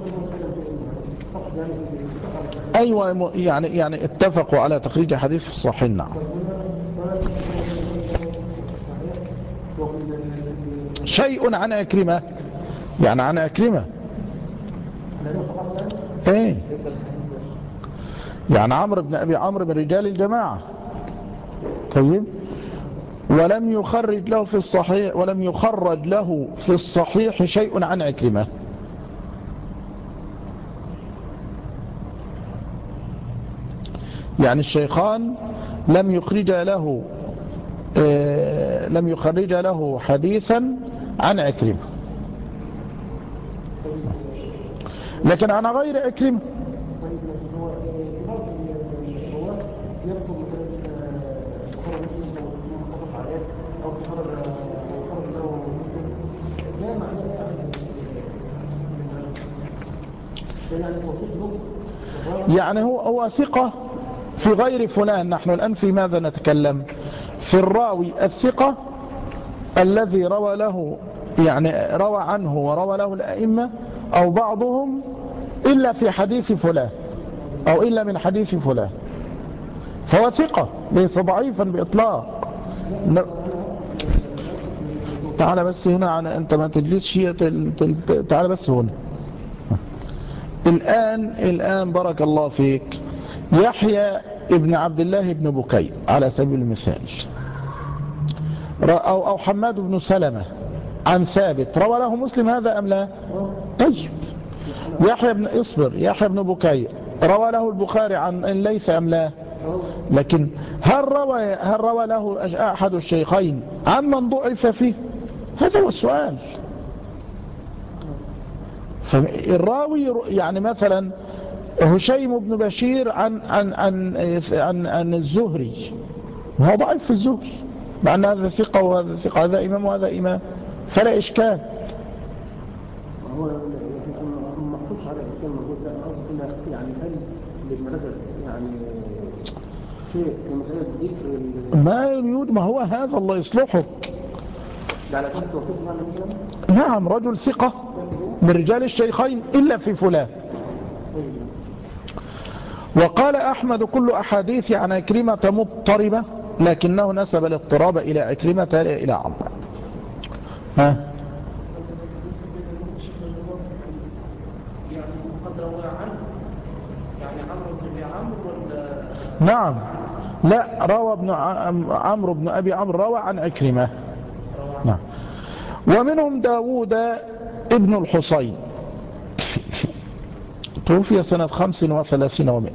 أيوة يعني يعني اتفقوا على تخريج حديث في الصحيح. نعم. شيء عن عكرمة، يعني عن عكرمة ايه يعني عمرو بن أبي عمرو من رجال الجماعة. طيب. ولم يخرج له في الصحيح ولم يخرج له في الصحيح شيء عن عكرمة. يعني الشيخان لم يخرج له آه لم يخرج له حديثا عن عكرمة، لكن عن غير عكرمة. يعني هو هو ثقة في غير فلان. نحن الآن في ماذا نتكلم؟ في الراوي الثقة الذي روى له، يعني روى عنه وروى له الأئمة أو بعضهم إلا في حديث فلان أو إلا من حديث فلان، فهو ثقة ليس ضعيفا بإطلاق. تعال بس هنا، أنت ما تجلسش، تعال بس هنا. الآن الآن بارك الله فيك، يحيى ابن عبد الله بن بكير على سبيل المثال، أو أو حماد بن سلمة عن ثابت، روى له مسلم هذا أم لا؟ طيب. يحيى بن إصبر يحيى بن بكير روى له البخاري عن ليس أم لا؟ لكن هل روى هل روى له أحد الشيخين عن من ضعف فيه؟ هذا هو السؤال. فالراوي يعني مثلا هشيم بن بشير عن, عن, عن, عن, عن الزهري، وهو ضعيف في الزهري، مع أن هذا ثقة وهذا ثقة، هذا إمام وهذا إمام، فلا إشكال. هو ما مقصودش على الكلمة موجود، لا قصدنا يعني هل لابن رجب يعني شيء في مسألة ذكر ما يريد، ما هو هذا الله يصلحك. على أساس توصيف معنى الكلام؟ نعم، رجل ثقة من رجال الشيخين إلا في فلان. وقال أحمد كل أحاديث عن عكرمة مضطربة، لكنه نسب الاضطراب إلى عكرمة إلى عمرو. ها نعم، لا، روى ابن عمرو بن أبي عمرو روى عن عكرمة. نعم. ومنهم داود ابن الحصين، توفي سنة خمس وثلاثين ومئة،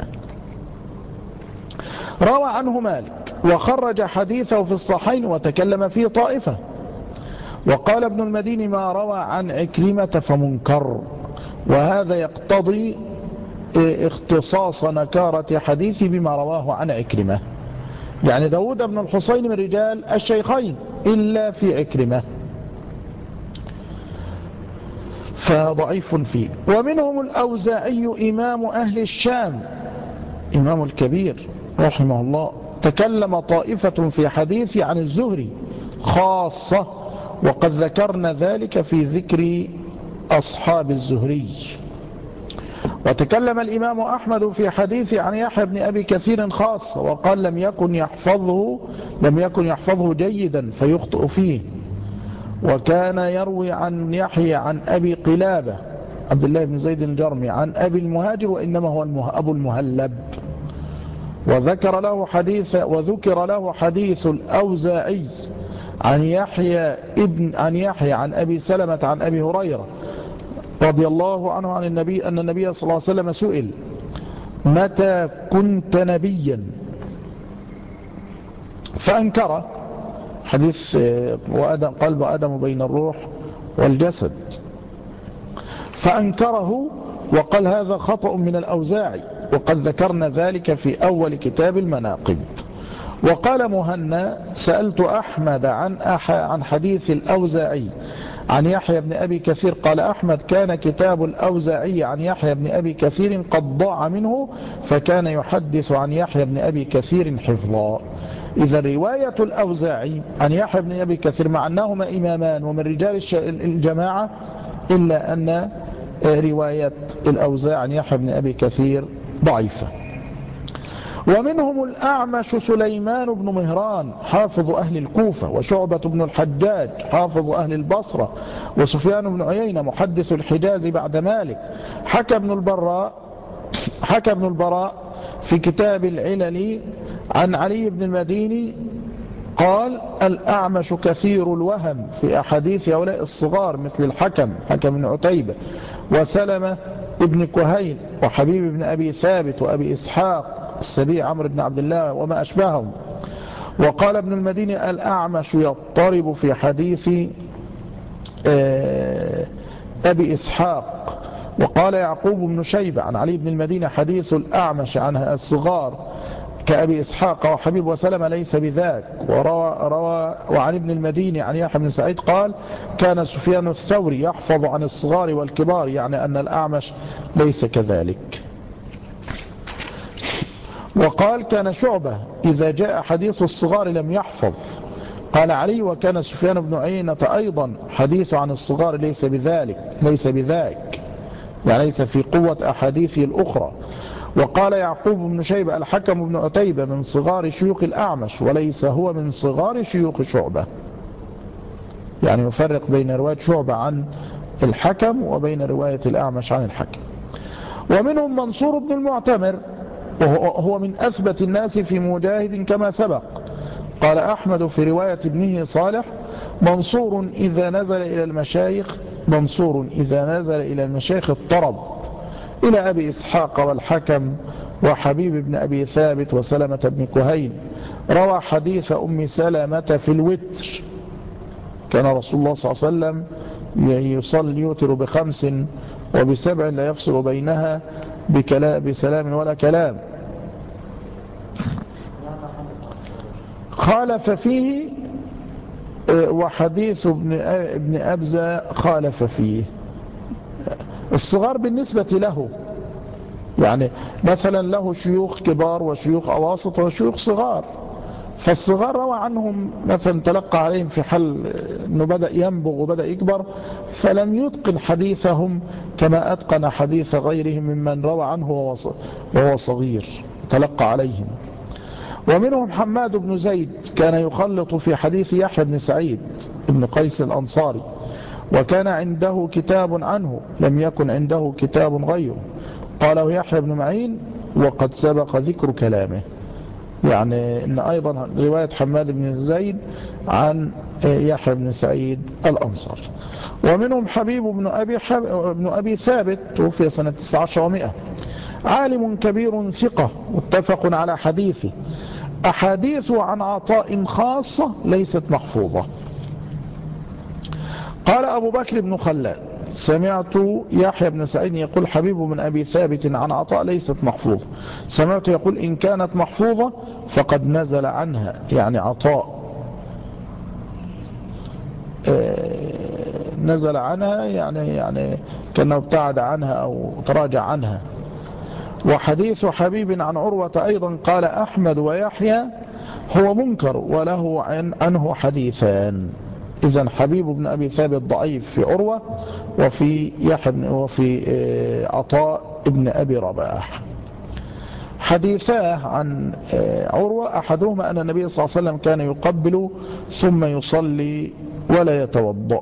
روى عنه مالك وخرج حديثه في الصحيحين وتكلم فيه طائفة. وقال ابن المديني ما روى عن عكرمة فمنكر، وهذا يقتضي اختصاص نكارة حديثي بما رواه عن عكرمة. يعني داود بن الحصين من رجال الشيخين إلا في عكرمة، فضعيف فيه. ومنهم الأوزاعي إمام أهل الشام، إمام الكبير رحمه الله، تكلم طائفة في حديث عن الزهري خاصة، وقد ذكرنا ذلك في ذكر أصحاب الزهري. وتكلم الإمام أحمد في حديث عن يحيى بن أبي كثير خاصة، وقال لم يكن يحفظه لم يكن يحفظه جيدا فيخطئ فيه. وكان يروي عن يحيى عن أبي قلابة عبد الله بن زيد الجرمي عن أبي المهاجر، وإنما هو أبو المهلب. وذكر له حديث وذكر له حديث الأوزاعي عن يحيى ابن عن يحيى عن أبي سلمة عن أبي هريرة رضي الله عنه عن النبي أن النبي صلى الله عليه وسلم سئل متى كنت نبيا فأنكر، حديث وآدم قلب آدم بين الروح والجسد، فأنكره وقال هذا خطأ من الأوزاعي، وقد ذكرنا ذلك في أول كتاب المناقب. وقال مهنا سألت أحمد عن أح عن حديث الأوزاعي عن يحيى بن أبي كثير، قال أحمد كان كتاب الأوزاعي عن يحيى بن أبي كثير قد ضاع منه، فكان يحدث عن يحيى بن أبي كثير حفظا. إذا رواية الأوزاعي عن يحيى بن أبي كثير مع أنهما إمامان ومن رجال الجماعة، إلا أن رواية الأوزاعي عن يحيى بن أبي كثير ضعيفة. ومنهم الأعمش سليمان بن مهران حافظ أهل الكوفة، وشعبة بن الحجاج حافظ أهل البصرة، وسفيان بن عيينة محدث الحجاز بعد مالك. حكى ابن البراء حكى ابن البراء في كتاب العلل عن علي بن المديني قال الأعمش كثير الوهم في أحاديث هؤلاء الصغار مثل الحكم حكم بن عتيبة وسلمة ابن كهيل وحبيب بن أبي ثابت وأبي إسحاق السبيع عمرو بن عبد الله وما أشبههم. وقال ابن المديني الأعمش يضطرب في حديث أبي إسحاق. وقال يعقوب بن شيبة عن علي بن المديني حديث الأعمش عن الصغار كأبي إسحاق وحبيب وسلمة ليس بذاك. وروى روى وعن ابن المديني عن يحيى بن سعيد قال كان سفيان الثوري يحفظ عن الصغار والكبار، يعني أن الأعمش ليس كذلك. وقال كان شعبة إذا جاء حديث الصغار لم يحفظ. قال علي وكان سفيان بن عيينة أيضا حديث عن الصغار ليس بذلك ليس بذاك يعني ليس في قوة أحاديثه الأخرى. وقال يعقوب بن شيبة الحكم بن عتيبة من صغار شيوخ الأعمش وليس هو من صغار شيوخ شعبة، يعني يفرق بين رواية شعبة عن الحكم وبين رواية الأعمش عن الحكم. ومنهم منصور بن المعتمر وهو من أثبت الناس في مجاهد كما سبق. قال أحمد في رواية ابنه صالح منصور إذا نزل إلى المشايخ منصور إذا نزل إلى المشايخ اضطرب إلى أبي إسحاق والحكم وحبيب بن أبي ثابت وسلمة بن كهيل. روى حديث أم سلمة في الوتر كان رسول الله صلى الله عليه وسلم يصلي يوتر بخمس وبسبع لا يفصل بينها بكلام بسلام ولا كلام. خالف فيه وحديث ابن أبزة خالف فيه. الصغار بالنسبة له يعني مثلا له شيوخ كبار وشيوخ أواسط وشيوخ صغار، فالصغار روى عنهم مثلا تلقى عليهم في حل أنه بدأ ينبغ وبدأ يكبر، فلم يتقن حديثهم كما أتقن حديث غيرهم ممن روى عنه وهو صغير تلقى عليهم. ومنهم حماد بن زيد كان يخلط في حديث يحيى بن سعيد بن قيس الأنصاري، وكان عنده كتاب عنه لم يكن عنده كتاب غيره، قاله يحيى بن معين وقد سبق ذكر كلامه. يعني إن أيضا رواية حماد بن زيد عن يحيى بن سعيد الأنصاري. ومنهم حبيب بن أبي, حب... بن أبي ثابت توفي سنة تسعة عشر ومئة، عالم كبير ثقة متفق على حديثه، أحاديثه عن عطاء خاصة ليست محفوظة. قال أبو بكر بن خلاد سمعت يحيى بن سعيد يقول حبيب بن أبي ثابت عن عطاء ليست محفوظة، سمعت يقول إن كانت محفوظة فقد نزل عنها، يعني عطاء نزل عنها يعني يعني كأنه ابتعد عنها أو تراجع عنها. وحديث حبيب عن عروة أيضا قال أحمد ويحيى هو منكر وله عنه حديثان. إذن حبيب بن أبي ثابت ضعيف في عروة وفي يحيى وفي عطاء ابن أبي رباح. حديثاه عن عروة أحدهما أن النبي صلى الله عليه وسلم كان يقبل ثم يصلي ولا يتوضأ.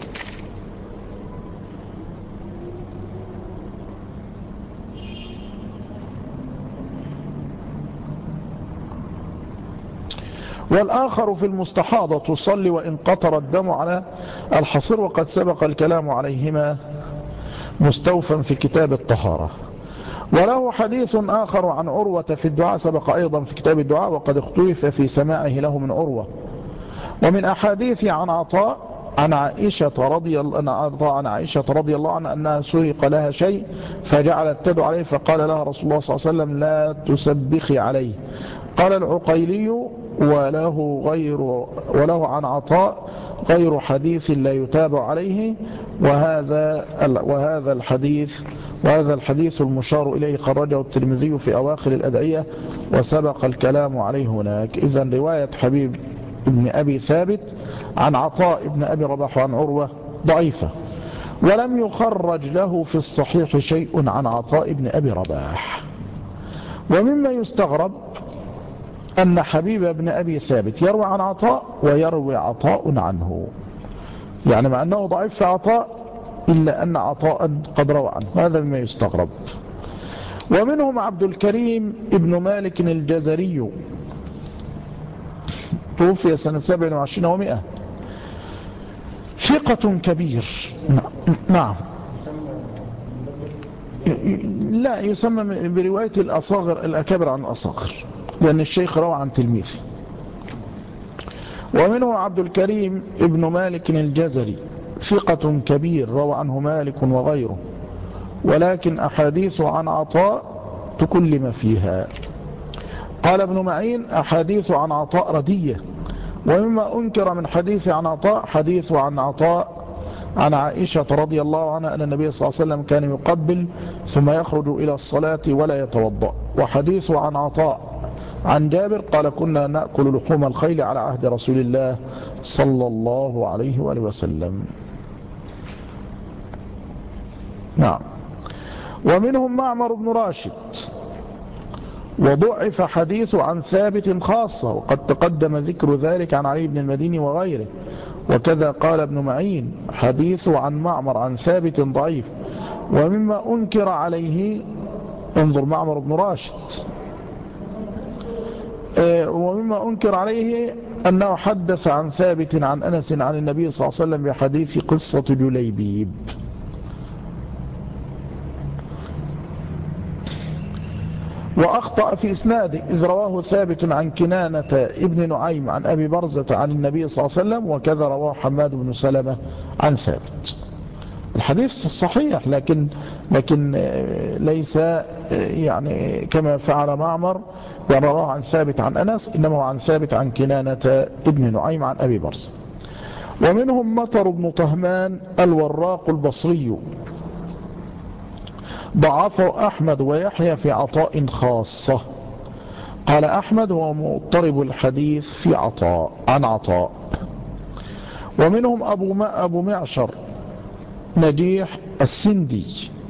والآخر في المستحاضة تصلي وإن قطر الدم على الحصير، وقد سبق الكلام عليهما مستوفا في كتاب الطهارة. وله حديث آخر عن عروة في الدعاء سبق أيضا في كتاب الدعاء، وقد اختلف في سماعه له من عروة. ومن أحاديث عن عطاء عن عائشة رضي الله عن عائشة رضي الله عنها أنها سرق لها شيء فجعلت تدعو عليه، فقال لها رسول الله صلى الله عليه وسلم لا تسبخي عليه. قال العقيلي وله غير وله عن عطاء غير حديث لا يتابع عليه، وهذا وهذا الحديث وهذا الحديث المشار إليه خرجه الترمذي في أواخر الأدعية وسبق الكلام عليه هناك. إذن رواية حبيب ابن أبي ثابت عن عطاء ابن أبي رباح عن عروة ضعيفة، ولم يخرج له في الصحيح شيء عن عطاء ابن أبي رباح. ومما يستغرب أن حبيب ابن أبي ثابت يروي عن عطاء ويروي عطاء عنه، يعني مع أنه ضعيف في عطاء إلا أن عطاء قد روى عنه، هذا مما يستغرب. ومنهم عبد الكريم ابن مالك الجزري توفي سنة سبع وعشرين ومئة، ثقة كبير. نعم لا يسمى برواية الأصاغر الأكابر عن الأصاغر، لأن الشيخ روى عن تلميذه. ومنه عبد الكريم ابن مالك الجزري ثقة كبير روى عنه مالك وغيره، ولكن أحاديثه عن عطاء تكلم فيها. قال ابن معين أحاديثه عن عطاء ردية. ومما أنكر من حديث عن عطاء حديثه عن عطاء عن عائشة رضي الله عنها أن النبي صلى الله عليه وسلم كان يقبل ثم يخرج إلى الصلاة ولا يتوضأ. وحديثه عن عطاء عن جابر قال كنا نأكل لحوم الخيل على عهد رسول الله صلى الله عليه وآله وسلم. نعم. ومنهم معمر بن راشد وضعف حديث عن ثابت خاصة، وقد تقدم ذكر ذلك عن علي بن المديني وغيره. وكذا قال ابن معين حديثه عن معمر عن ثابت ضعيف. ومما أنكر عليه انظر معمر بن راشد، ومما أنكر عليه أنه حدث عن ثابت عن أنس عن النبي صلى الله عليه وسلم بحديث قصة جليبيب. وأخطأ في إسناده إذ رواه ثابت عن كنانة ابن نعيم عن أبي برزة عن النبي صلى الله عليه وسلم، وكذا رواه حماد بن سلمة عن ثابت. الحديث صحيح، لكن لكن ليس يعني كما فعل معمر يعني رواه عن ثابت عن أنس، إنما عن ثابت عن كنانة ابن نعيم عن أبي برزة. ومنهم مطر بن طهمان الوراق البصري، ضعفه أحمد ويحيى في عطاء خاصة. قال أحمد هو مضطرب الحديث في عطاء عن عطاء. ومنهم أبو, ما أبو معشر نجيح السندي،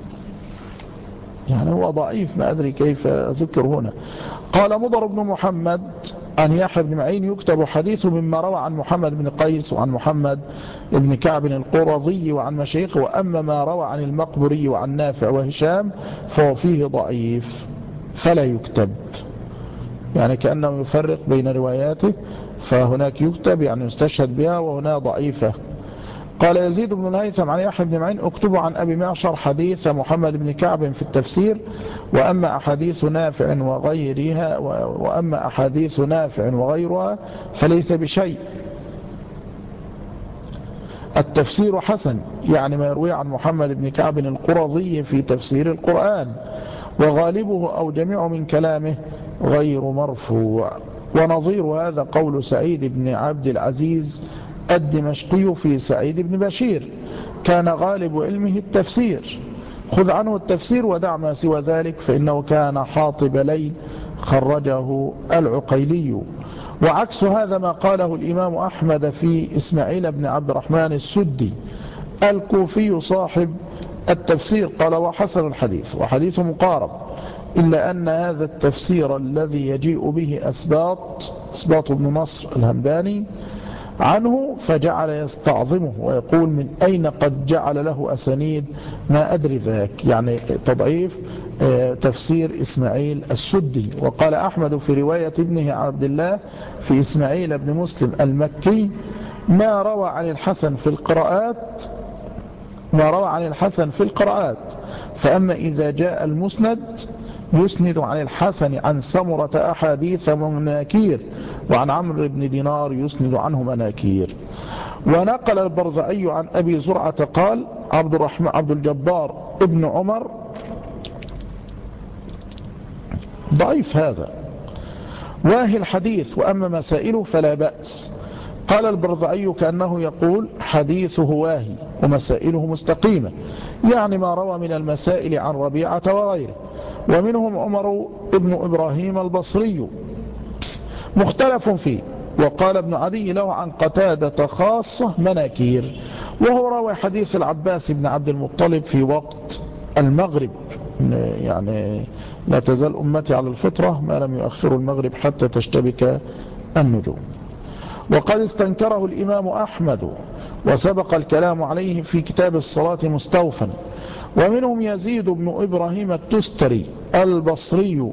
يعني هو ضعيف ما أدري كيف ذكر هنا. قال مضر بن محمد عن يحيى بن معين يكتب حديثه مما روى عن محمد بن قيس وعن محمد بن كعب القرظي وعن مشايخه، وأما ما روى عن المقبري وعن نافع وهشام فهو فيه ضعيف فلا يكتب، يعني كأنه يفرق بين رواياته، فهناك يكتب يعني يستشهد بها وهنا ضعيفة. قال يزيد بن الهيثم عن يحيى بن معين اكتب عن أبي معشر حديث محمد بن كعب في التفسير، وأما أحاديث نافع وغيرها وأما أحاديث نافع وغيرها فليس بشيء. التفسير حسن، يعني ما يروي عن محمد بن كعب القرظي في تفسير القرآن، وغالبه أو جميع من كلامه غير مرفوع. ونظير هذا قول سعيد بن عبد العزيز الدمشقي في سعيد بن بشير كان غالب علمه التفسير، خذ عنه التفسير ودع ما سوى ذلك فإنه كان حاطب ليل، خرجه العقيلي. وعكس هذا ما قاله الإمام أحمد في إسماعيل بن عبد الرحمن السدي الكوفي صاحب التفسير، قال وحسن الحديث وحديث مقارب، إلا أن هذا التفسير الذي يجيء به أسباط أسباط بن نصر الهمداني عنه فجعل يستعظمه ويقول من أين قد جعل له أسانيد ما أدري ذاك، يعني تضعيف تفسير إسماعيل السدي. وقال أحمد في رواية ابنه عبد الله في إسماعيل بن مسلم المكي ما روى عن الحسن في القراءات ما روى عن الحسن في القراءات، فأما إذا جاء المسند يسند عن الحسن عن سمرة أحاديث مناكير، وعن عمرو بن دينار يسند عنه مناكير. ونقل البرزعي عن أبي زرعة قال عبد الرحمن عبد الجبار ابن عمر ضعيف هذا واهي الحديث، وأما مسائله فلا بأس. قال البرزعي كأنه يقول حديثه واهي ومسائله مستقيمة، يعني ما روى من المسائل عن ربيعة وغيره. ومنهم عمر ابن إبراهيم البصري مختلف فيه، وقال ابن عدي له عن قتادة خاصة مناكير، وهو روى حديث العباس بن عبد المطلب في وقت المغرب، يعني لا تزال أمتي على الفطرة ما لم يؤخروا المغرب حتى تشتبك النجوم. وقد استنكره الإمام أحمد وسبق الكلام عليه في كتاب الصلاة مستوفا. ومنهم يزيد بن إبراهيم التستري البصري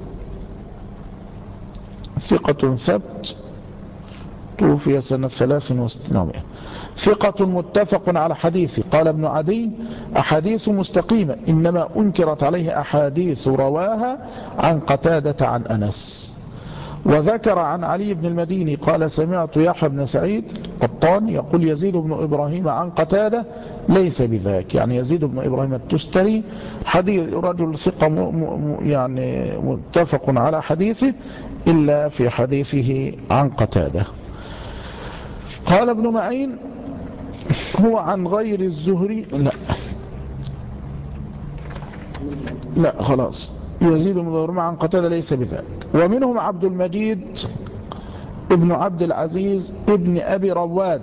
ثقة ثبت توفي سنة ثلاث وستمائة، ثقة متفق على حديثه. قال ابن عدي أحاديث مستقيمة، إنما أنكرت عليه أحاديث رواها عن قتادة عن أنس. وذكر عن علي بن المديني قال سمعت يحيى بن سعيد قطان يقول يزيد بن إبراهيم عن قتادة ليس بذاك، يعني يزيد بن إبراهيم التستري حديث رجل ثقة م م يعني متفق على حديثه إلا في حديثه عن قتادة. قال ابن معين هو عن غير الزهري لا لا خلاص يزيد بن إبراهيم عن قتادة ليس بذاك. ومنهم عبد المجيد ابن عبد العزيز ابن أبي رواد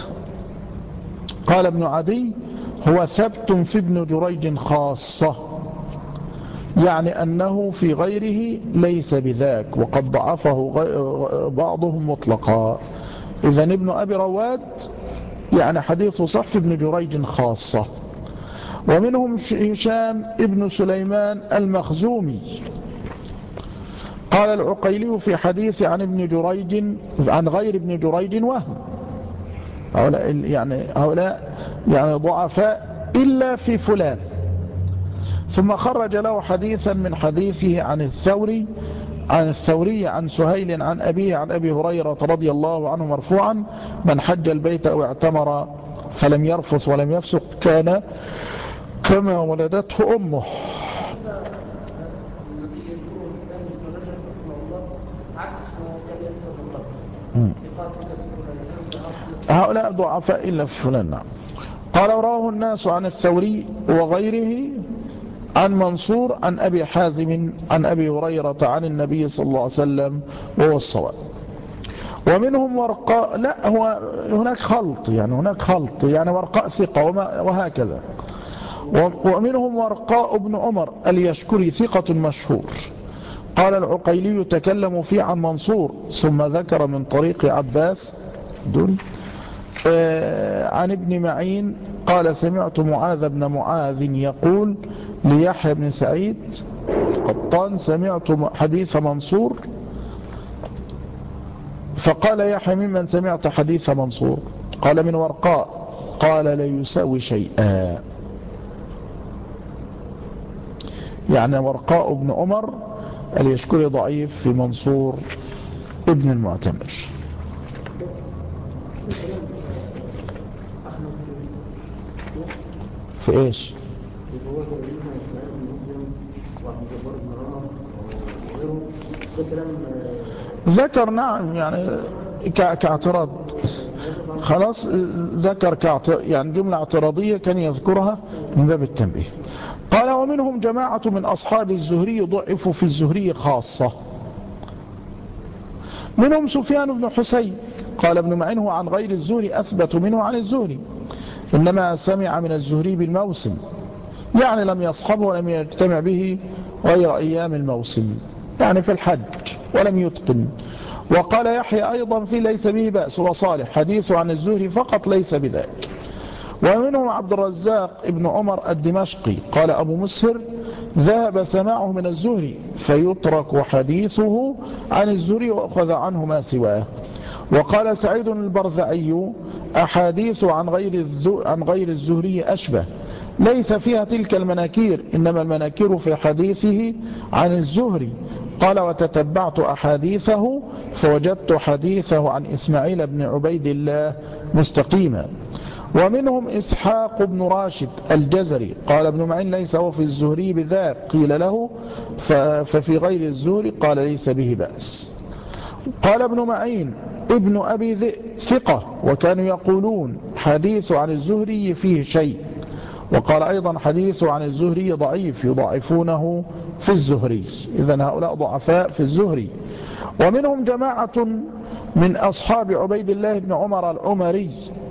قال ابن عدي هو ثبت في ابن جريج خاصة، يعني أنه في غيره ليس بذاك، وقد ضعفه بعضهم مطلقا. إذن ابن أبي رواد يعني حديث صح في ابن جريج خاصة. ومنهم هشام ابن سليمان المخزومي قال العقيلي في حديث عن ابن جريج عن غير ابن جريج وهم، هؤلاء يعني هؤلاء يعني ضعفاء إلا في فلان. ثم خرج له حديثا من حديثه عن الثوري عن الثوري عن سهيل عن أبيه عن أبي هريرة رضي الله عنه مرفوعا من حج البيت أو اعتمر فلم يرفث ولم يفسق كان كما ولدته أمه. هؤلاء ضعفاء إلا في فلان. قال رواه الناس عن الثوري وغيره عن منصور عن أبي حازم عن أبي هريرة عن النبي صلى الله عليه وسلم وهو الصواب. ومنهم ورقاء، لا هو هناك خلط، يعني هناك خلط، يعني ورقاء ثقة وهكذا. ومنهم ورقاء ابن عمر اليشكري ثقة مشهور. قال العقيلي تكلموا فيه عن منصور ثم ذكر من طريق عباس دون آه عن ابن معين قال سمعت معاذ بن معاذ يقول ليحيى بن سعيد قطان سمعت حديث منصور، فقال يحيى ممن سمعت حديث منصور؟ قال من ورقاء، قال لا يساوي شيئا. يعني ورقاء ابن عمر اليشكري ضعيف في منصور ابن المعتمر. في ايش؟ ذكر نعم، يعني كاعتراض خلاص، ذكر كاعتراض يعني جملة اعتراضية كان يذكرها من باب التنبيه. قال ومنهم جماعة من أصحاب الزهري ضعفوا في الزهري خاصة. منهم سفيان بن حسين قال ابن معين هو عن غير الزهري أثبت منه عن الزهري، إنما سمع من الزهري بالموسم، يعني لم يصحبه ولم يجتمع به غير أيام الموسم، يعني في الحج ولم يتقن. وقال يحيى أيضا في ليس به بأس وصالح حديث عن الزهري فقط ليس بذلك. ومنهم عبد الرزاق ابن عمر الدمشقي قال أبو مسهر ذهب سماعه من الزهري فيترك حديثه عن الزهري وأخذ عنه ما سواه. وقال سعيد البرذعي أحاديث عن غير عن غير الزهري أشبه، ليس فيها تلك المناكير، إنما المناكير في حديثه عن الزهري. قال وتتبعت أحاديثه فوجدت حديثه عن إسماعيل بن عبيد الله مستقيما. ومنهم إسحاق بن راشد الجزري قال ابن معين ليس هو في الزهري بذاك، قيل له ففي غير الزهري قال ليس به بأس. قال ابن معين ابن أبي ذئب ثقة، وكانوا يقولون حديث عن الزهري فيه شيء. وقال أيضا حديث عن الزهري ضعيف يضعفونه في الزهري، إذن هؤلاء ضعفاء في الزهري. ومنهم جماعة من أصحاب عبيد الله بن عمر العمري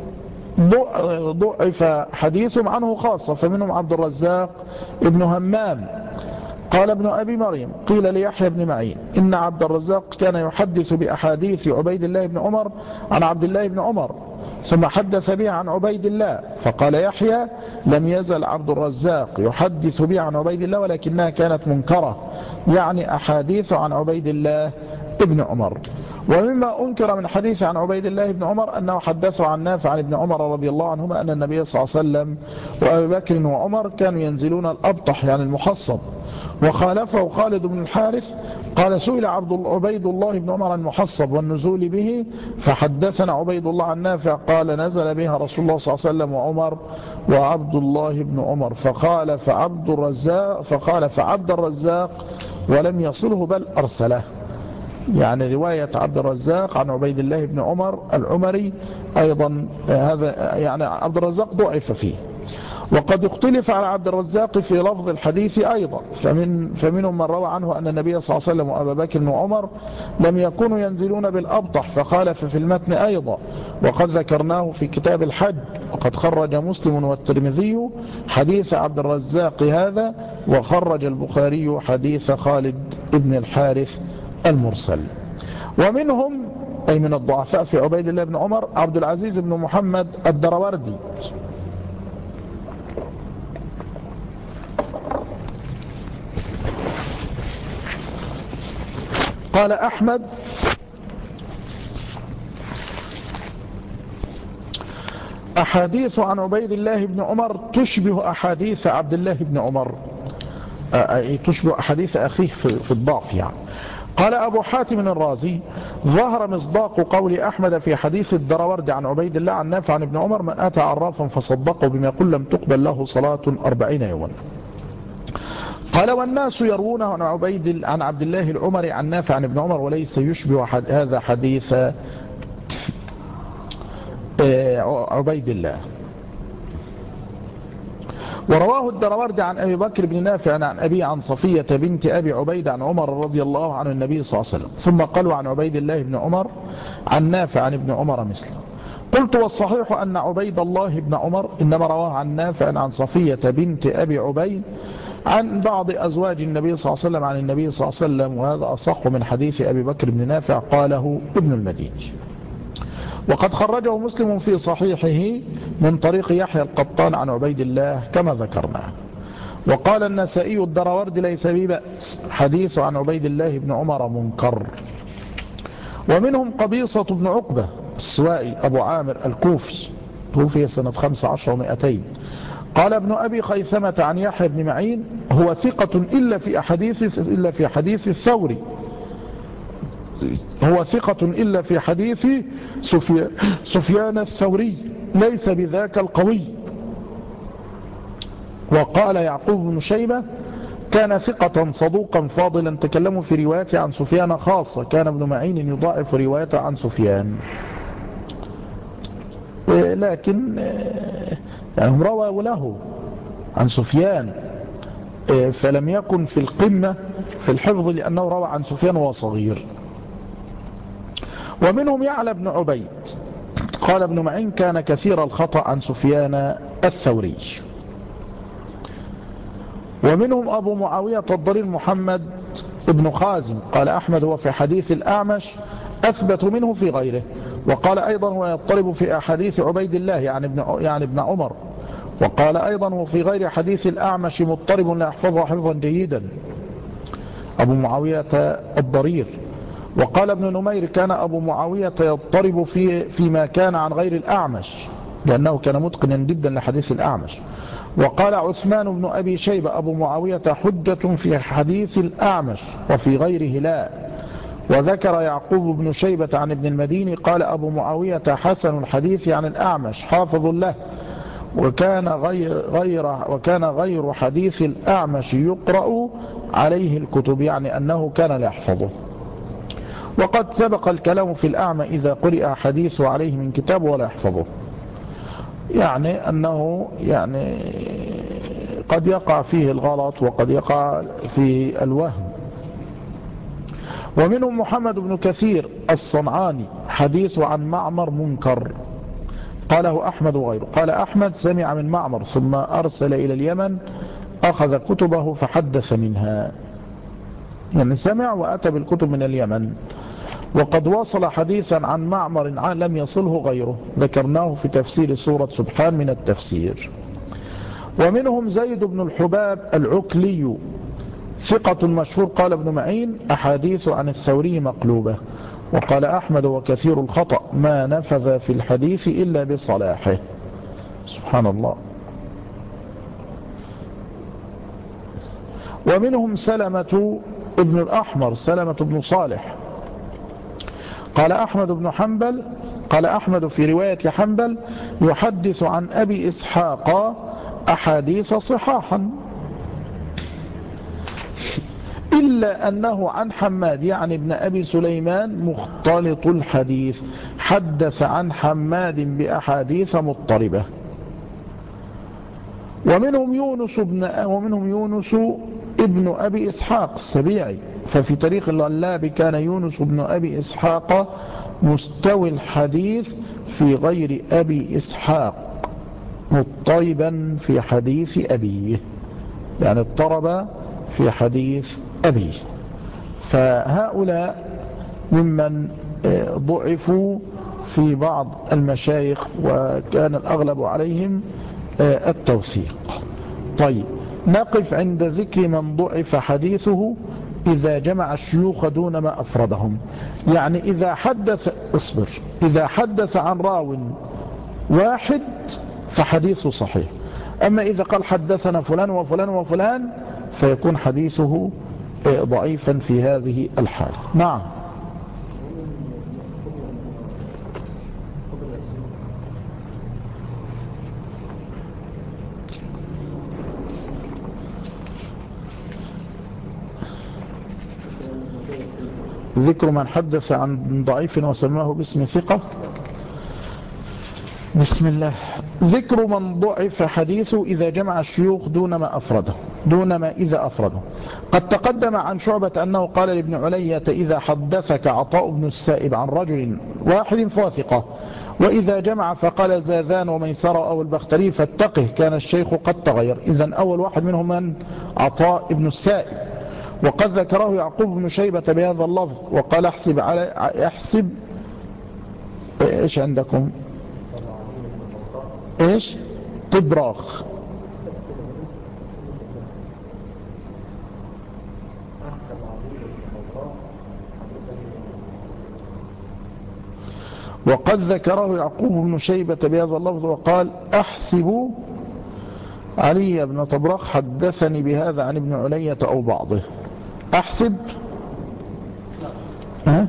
ضعف حديثهم عنه خاصة، فمنهم عبد الرزاق ابن همام قال ابن أبي مريم قيل ليحيى بن معين إن عبد الرزاق كان يحدث بأحاديث عبيد الله بن عمر عن عبد الله بن عمر ثم حدث بها عن عبيد الله، فقال يحيى لم يزل عبد الرزاق يحدث بها عن عبيد الله ولكنها كانت منكرة، يعني أحاديث عن عبيد الله ابن عمر. ومما أنكر من حديث عن عبيد الله بن عمر أنه حدثه عن نافع عن ابن عمر رضي الله عنهما أن النبي صلى الله عليه وسلم وأبي بكر وعمر كانوا ينزلون الأبطح يعني المحصب. وخالفه خالد بن الحارث قال سئل عبد عبيد الله بن عمر المحصب والنزول به فحدثنا عبيد الله عن نافع قال نزل بها رسول الله صلى الله عليه وسلم وعمر وعبد الله بن عمر، فقال فعبد الرزاق فقال فعبد الرزاق ولم يصله بل أرسله. يعني رواية عبد الرزاق عن عبيد الله بن عمر العمري أيضا هذا يعني عبد الرزاق ضعف فيه. وقد اختلف على عبد الرزاق في لفظ الحديث أيضا، فمن فمنهم من روى عنه أن النبي صلى الله عليه وسلم وأبا بكر وعمر لم يكونوا ينزلون بالأبطح، فخالف في المتن أيضا، وقد ذكرناه في كتاب الحج. وقد خرج مسلم والترمذي حديث عبد الرزاق هذا، وخرج البخاري حديث خالد ابن الحارث المرسل. ومنهم أي من الضعفاء في عبيد الله بن عمر عبد العزيز بن محمد الدروردي قال أحمد أحاديث عن عبيد الله بن عمر تشبه أحاديث عبد الله بن عمر، أي تشبه أحاديث أخيه في الضعف يعني. قال أبو حاتم الرازي ظهر مصداق قول أحمد في حديث الدراورد عن عبيد الله عن نافع عن ابن عمر من أتى عرافا فصدقه بما يقول لم تقبل له صلاة أربعين يوما. قال والناس يروونه عن عبيد عن عبد الله العمري عن نافع عن ابن عمر وليس يشبه هذا حديث عبيد الله. ورواه الدراوردي عن أبي بكر بن نافع عن أبي عن صفية بنت أبي عبيد عن عمر رضي الله عنه النبي صلى الله عليه وسلم. ثم قالوا عن عبيد الله بن عمر عن نافع عن ابن عمر مثله. قلت والصحيح أن عبيد الله بن عمر إنما رواه عن نافع عن صفية بنت أبي عبيد عن بعض أزواج النبي صلى الله عليه وسلم عن النبي صلى الله عليه وسلم، وهذا أصح من حديث أبي بكر بن نافع قاله ابن المديني. وقد خرجه مسلم في صحيحه من طريق يحيى القطان عن عبيد الله كما ذكرنا. وقال النسائي الدراورد ليس ببأس حديث عن عبيد الله بن عمر منكر. ومنهم قبيصة بن عقبة السوائي أبو عامر الكوفي توفي سنة خمس عشر ومئتين. قال ابن أبي خيثمة عن يحيى بن معين هو ثقة إلا في أحاديث إلا في حديث الثوري هو ثقة إلا في حديث سفيان الثوري ليس بذاك القوي. وقال يعقوب بن شيبة كان ثقة صدوقا فاضلا تكلموا في روايته عن سفيان خاصة، كان ابن معين يضاعف روايته عن سفيان، لكن يعني هم رووا له عن سفيان فلم يكن في القمة في الحفظ لأنه روى عن سفيان وهو صغير. ومنهم يعلى بن عبيد قال ابن معين كان كثير الخطأ عن سفيان الثوري. ومنهم أبو معاوية الضرير محمد ابن خازم قال أحمد هو في حديث الأعمش أثبت منه في غيره. وقال أيضا هو يضطرب في أحاديث عبيد الله يعني ابن, يعني ابن عمر. وقال أيضا وفي غير حديث الأعمش مضطرب لا يحفظه حفظا جيدا أبو معاوية الضرير. وقال ابن نمير كان أبو معاوية يضطرب في فيما كان عن غير الأعمش لأنه كان متقنا جدا لحديث الأعمش. وقال عثمان بن أبي شيبة أبو معاوية حجة في حديث الأعمش وفي غيره لا. وذكر يعقوب بن شيبة عن ابن المديني قال أبو معاوية حسن الحديث عن الأعمش حافظ له وكان غير, غير, وكان غير حديث الأعمش يقرأ عليه الكتب يعني أنه كان لا يحفظه. وقد سبق الكلام في الأعمى إذا قرئ حديثه عليه من كتاب ولا يحفظه يعني أنه يعني قد يقع فيه الغلط وقد يقع في الوهم. ومنهم محمد بن كثير الصنعاني حديث عن معمر منكر قاله أحمد وغيره. قال أحمد سمع من معمر ثم أرسل إلى اليمن أخذ كتبه فحدث منها يعني سمع وأتى بالكتب من اليمن. وقد وصل حديثا عن معمر لم يصله غيره ذكرناه في تفسير سورة سبحان من التفسير. ومنهم زيد بن الحباب العكلي ثقة مشهور قال ابن معين أحاديث عن الثوري مقلوبة. وقال أحمد وكثير الخطأ ما نفذ في الحديث إلا بصلاحه. سبحان الله. ومنهم سلمة ابن الأحمر سلمة بن صالح قال أحمد بن حنبل قال أحمد في رواية حنبل يحدث عن أبي إسحاق أحاديث صحاحا إلا أنه عن حماد يعني ابن أبي سليمان مختلط الحديث حدث عن حماد بأحاديث مضطربة. ومنهم يونس ابن ومنهم يونس ابن أبي إسحاق السبيعي ففي طريق الغلاب كان يونس ابن أبي إسحاق مستوي الحديث في غير أبي إسحاق مضطربا في حديث أبيه يعني اضطرب في حديث أبيه. فهؤلاء ممن ضعفوا في بعض المشايخ وكان الأغلب عليهم التوثيق. طيب نقف عند ذكر من ضعف حديثه إذا جمع الشيوخ دون ما أفردهم يعني إذا حدث اصبر إذا حدث عن راو واحد فحديثه صحيح. أما إذا قال حدثنا فلان وفلان وفلان فيكون حديثه ضعيفا في هذه الحالة. نعم. ذكر من حدث عن ضعيف وسماه باسم ثقة. بسم الله. ذكر من ضعف حديثه إذا جمع الشيوخ دون ما أفرده دون ما إذا أفرده. قد تقدم عن شعبة أنه قال لابن علية: إذا حدثك عطاء بن السائب عن رجل واحد فواثقة، وإذا جمع فقال زاذان وميسرة أو البختري فاتقه، كان الشيخ قد تغير. إذن أول واحد منهم من؟ عطاء بن السائب. وقد ذكره يعقوب بن شيبة بهذا اللفظ وقال: احسب على احسب ايش عندكم؟ ايش؟ طبراخ. وقد ذكره يعقوب بن شيبة بهذا اللفظ وقال: احسب علي بن طبراخ حدثني بهذا عن ابن علية أو بعضه. أحسب. أه؟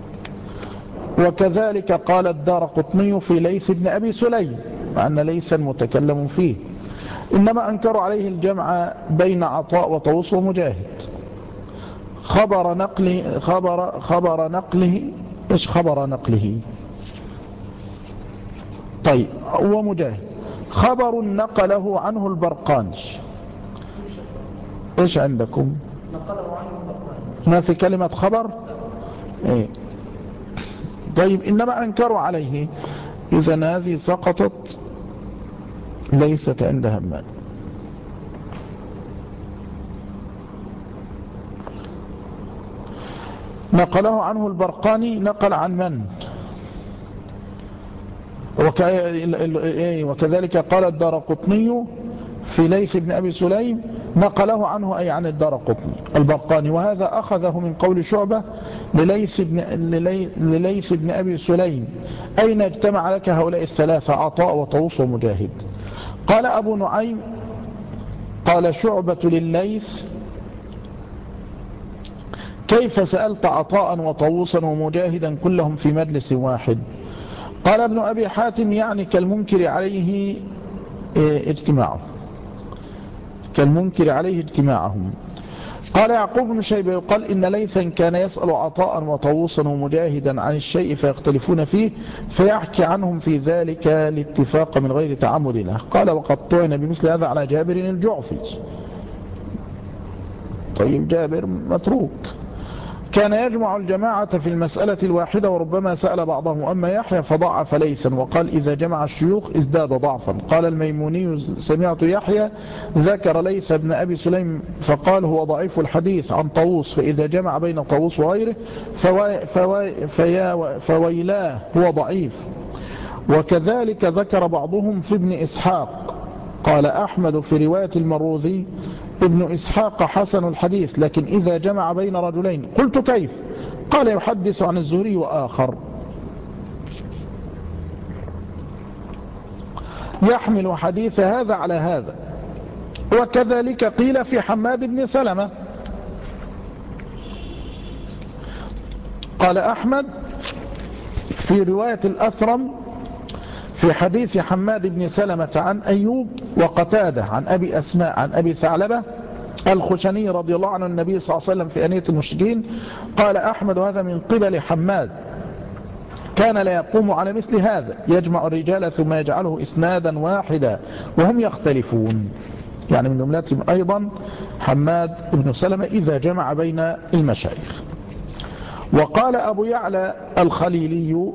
وكذلك قال الدارقطني في ليث بن أبي سليم، مع أن ليثا متكلم فيه، إنما أنكر عليه الجمع بين عطاء وطوس ومجاهد. خبر نقله خبر خبر نقله إيش خبر نقله؟ طيب، ومجاهد خبر نقله عنه البرقاني. إيش عندكم؟ نقله عنه البرقاني، ما في كلمة خبر؟ إيه. طيب، إنما أنكروا عليه، إذن هذه سقطت، ليست عند همام. نقله عنه البرقاني، نقل عن من؟ وكذلك قال الدارقطني في ليث بن أبي سليم، نقله عنه أي عن الدارقطني البرقاني. وهذا أخذه من قول شعبة لليث بن, لليث بن أبي سليم: أين اجتمع لك هؤلاء الثلاثة عطاء وطوس ومجاهد؟ قال أبو نعيم: قال شعبة لليث: كيف سألت عطاء وطووسا ومجاهدا كلهم في مجلس واحد؟ قال ابن أبي حاتم: يعني كالمنكر عليه اجتماعه كالمنكر عليه اجتماعهم. قال يعقوب بن شيبة: يقال إن ليثا كان يسأل عطاء وطووسا ومجاهدا عن الشيء فيختلفون فيه فيحكي عنهم في ذلك الاتفاق من غير تعمد له. قال: وقد طعن بمثل هذا على جابر الجعفي. طيب، جابر متروك، كان يجمع الجماعة في المسألة الواحدة وربما سأل بعضهم. أما يحيى فضعف ليثا وقال: إذا جمع الشيوخ ازداد ضعفا. قال الميموني: سمعت يحيى ذكر ليث بن أبي سليم فقال: هو ضعيف الحديث عن طاووس، فإذا جمع بين طاووس وغيره فوي فوي فيا فويلاه هو ضعيف. وكذلك ذكر بعضهم في ابن إسحاق. قال أحمد في رواية المروذي: ابن إسحاق حسن الحديث، لكن إذا جمع بين رجلين. قلت: كيف؟ قال: يحدث عن الزهري وآخر. يحمل حديث هذا على هذا. وكذلك قيل في حماد بن سلمة. قال أحمد في رواية الأثرم في حديث حماد بن سلمة عن أيوب وقتادة عن أبي أسماء عن أبي ثعلبة الخشني رضي الله عنه النبي صلى الله عليه وسلم في أنية المشركين. قال أحمد: هذا من قبل حماد، كان لا يقوم على مثل هذا، يجمع الرجال ثم يجعله إسنادا واحدا وهم يختلفون. يعني من جملتهم أيضا حماد بن سلمة إذا جمع بين المشايخ. وقال أبو يعلى الخليلي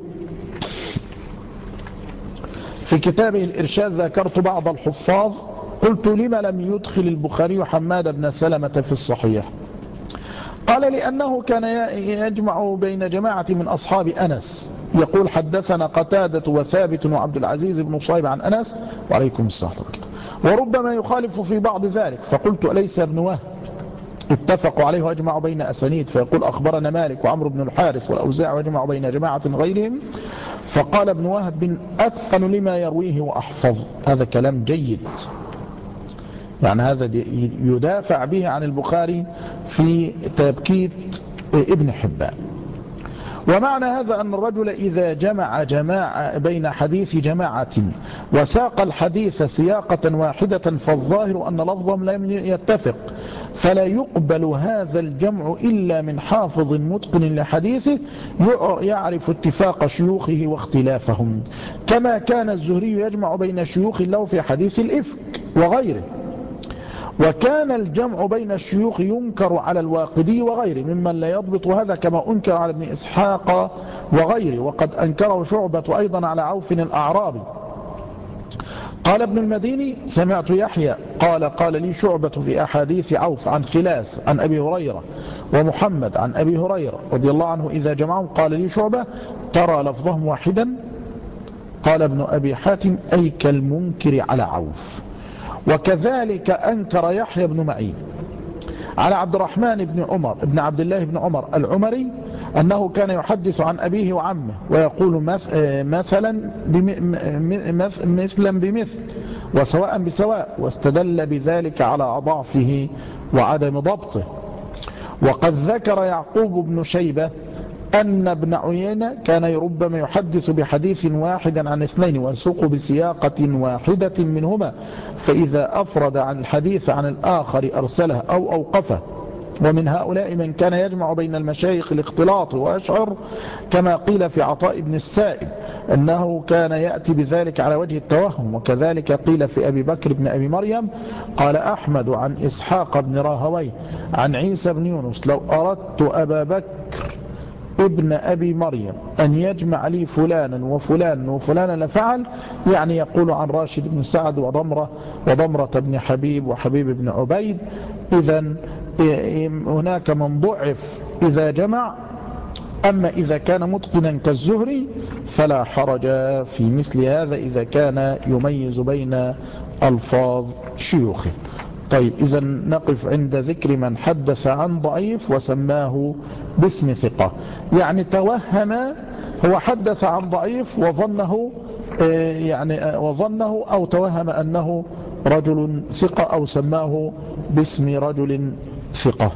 في كتابه الإرشاد: ذكرت بعض الحفاظ قلت: لما لم يدخل البخاري حماد بن سلمة في الصحيح؟ قال: لأنه كان يجمع بين جماعة من أصحاب أنس، يقول: حدثنا قتادة وثابت وعبد العزيز بن صهيب عن أنس، وعليكم السلام، وربما يخالف في بعض ذلك. فقلت: أليس ابن وهب اتفقوا عليه واجمعوا بين أسانيد، فيقول: أخبرنا مالك وعمرو بن الحارث والأوزاع واجمعوا بين جماعة غيرهم. فقال ابن وهب: أتقن لما يرويه وأحفظ. هذا كلام جيد، يعني هذا يدافع به عن البخاري في تبكيت ابن حبان. ومعنى هذا أن الرجل إذا جمع جماعة بين حديث جماعة وساق الحديث سياقة واحدة فالظاهر أن لفظهم لم يتفق، فلا يقبل هذا الجمع إلا من حافظ متقن لحديثه يعرف اتفاق شيوخه واختلافهم، كما كان الزهري يجمع بين شيوخ له في حديث الإفك وغيره. وكان الجمع بين الشيوخ ينكر على الواقدي وغيره ممن لا يضبط هذا، كما أنكر على ابن إسحاق وغيره، وقد أنكره شعبة أيضا على عوف الأعرابي. قال ابن المديني سمعت يحيى قال قال لي شعبة في أحاديث عوف عن خلاس عن أبي هريرة ومحمد عن أبي هريرة رضي الله عنه إذا جمعهم قال لي شعبة ترى لفظهم واحدا؟ قال ابن أبي حاتم أي كالمنكر على عوف. وكذلك أنكر يحيى بن معين على عبد الرحمن بن عمر بن عبد الله بن عمر العمري أنه كان يحدث عن أبيه وعمه ويقول مثلا مثلا بمثل وسواء بسواء، واستدل بذلك على ضعفه وعدم ضبطه. وقد ذكر يعقوب بن شيبة أن ابن عيينة كان ربما يحدث بحديث واحد عن اثنين ويسوق بسياقة واحدة منهما، فإذا أفرد عن الحديث عن الآخر أرسله أو أوقفه. ومن هؤلاء من كان يجمع بين المشايخ الاختلاط وأشعر، كما قيل في عطاء بن السائب أنه كان يأتي بذلك على وجه التوهم. وكذلك قيل في أبي بكر بن أبي مريم قال أحمد عن إسحاق بن راهوي عن عيسى بن يونس لو أردت أبا بكر ابن أبي مريم أن يجمع لي فلانا وفلانا وفلانا لفعل، يعني يقول عن راشد بن سعد وضمرة وضمرة بن حبيب وحبيب بن عبيد. إذن هناك من ضعف إذا جمع، أما إذا كان متقنا كالزهري فلا حرج في مثل هذا إذا كان يميز بين ألفاظ شيوخه. طيب إذا نقف عند ذكر من حدث عن ضعيف وسماه باسم ثقة، يعني توهم هو حدث عن ضعيف وظنه يعني وظنه أو توهم أنه رجل ثقة أو سماه باسم رجل ثقة.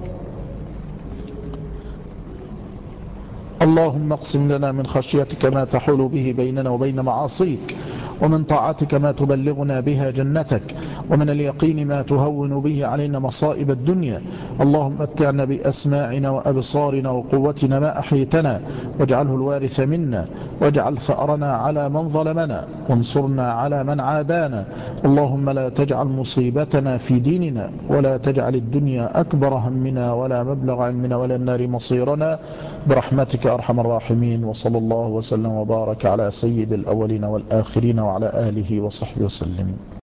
اللهم اقسم لنا من خشيتك ما تحول به بيننا وبين معاصيك، ومن طاعتك ما تبلغنا بها جنتك، ومن اليقين ما تهون به علينا مصائب الدنيا. اللهم متعنا بأسماعنا وأبصارنا وقوتنا ما أحيتنا، واجعله الوارث منا، واجعل ثأرنا على من ظلمنا، وانصرنا على من عادانا. اللهم لا تجعل مصيبتنا في ديننا، ولا تجعل الدنيا أكبر همنا ولا مبلغ علمنا ولا النار مصيرنا، برحمتك أرحم الراحمين. وصلى الله وسلم وبارك على سيد الأولين والآخرين وعلى آله وصحبه وسلم.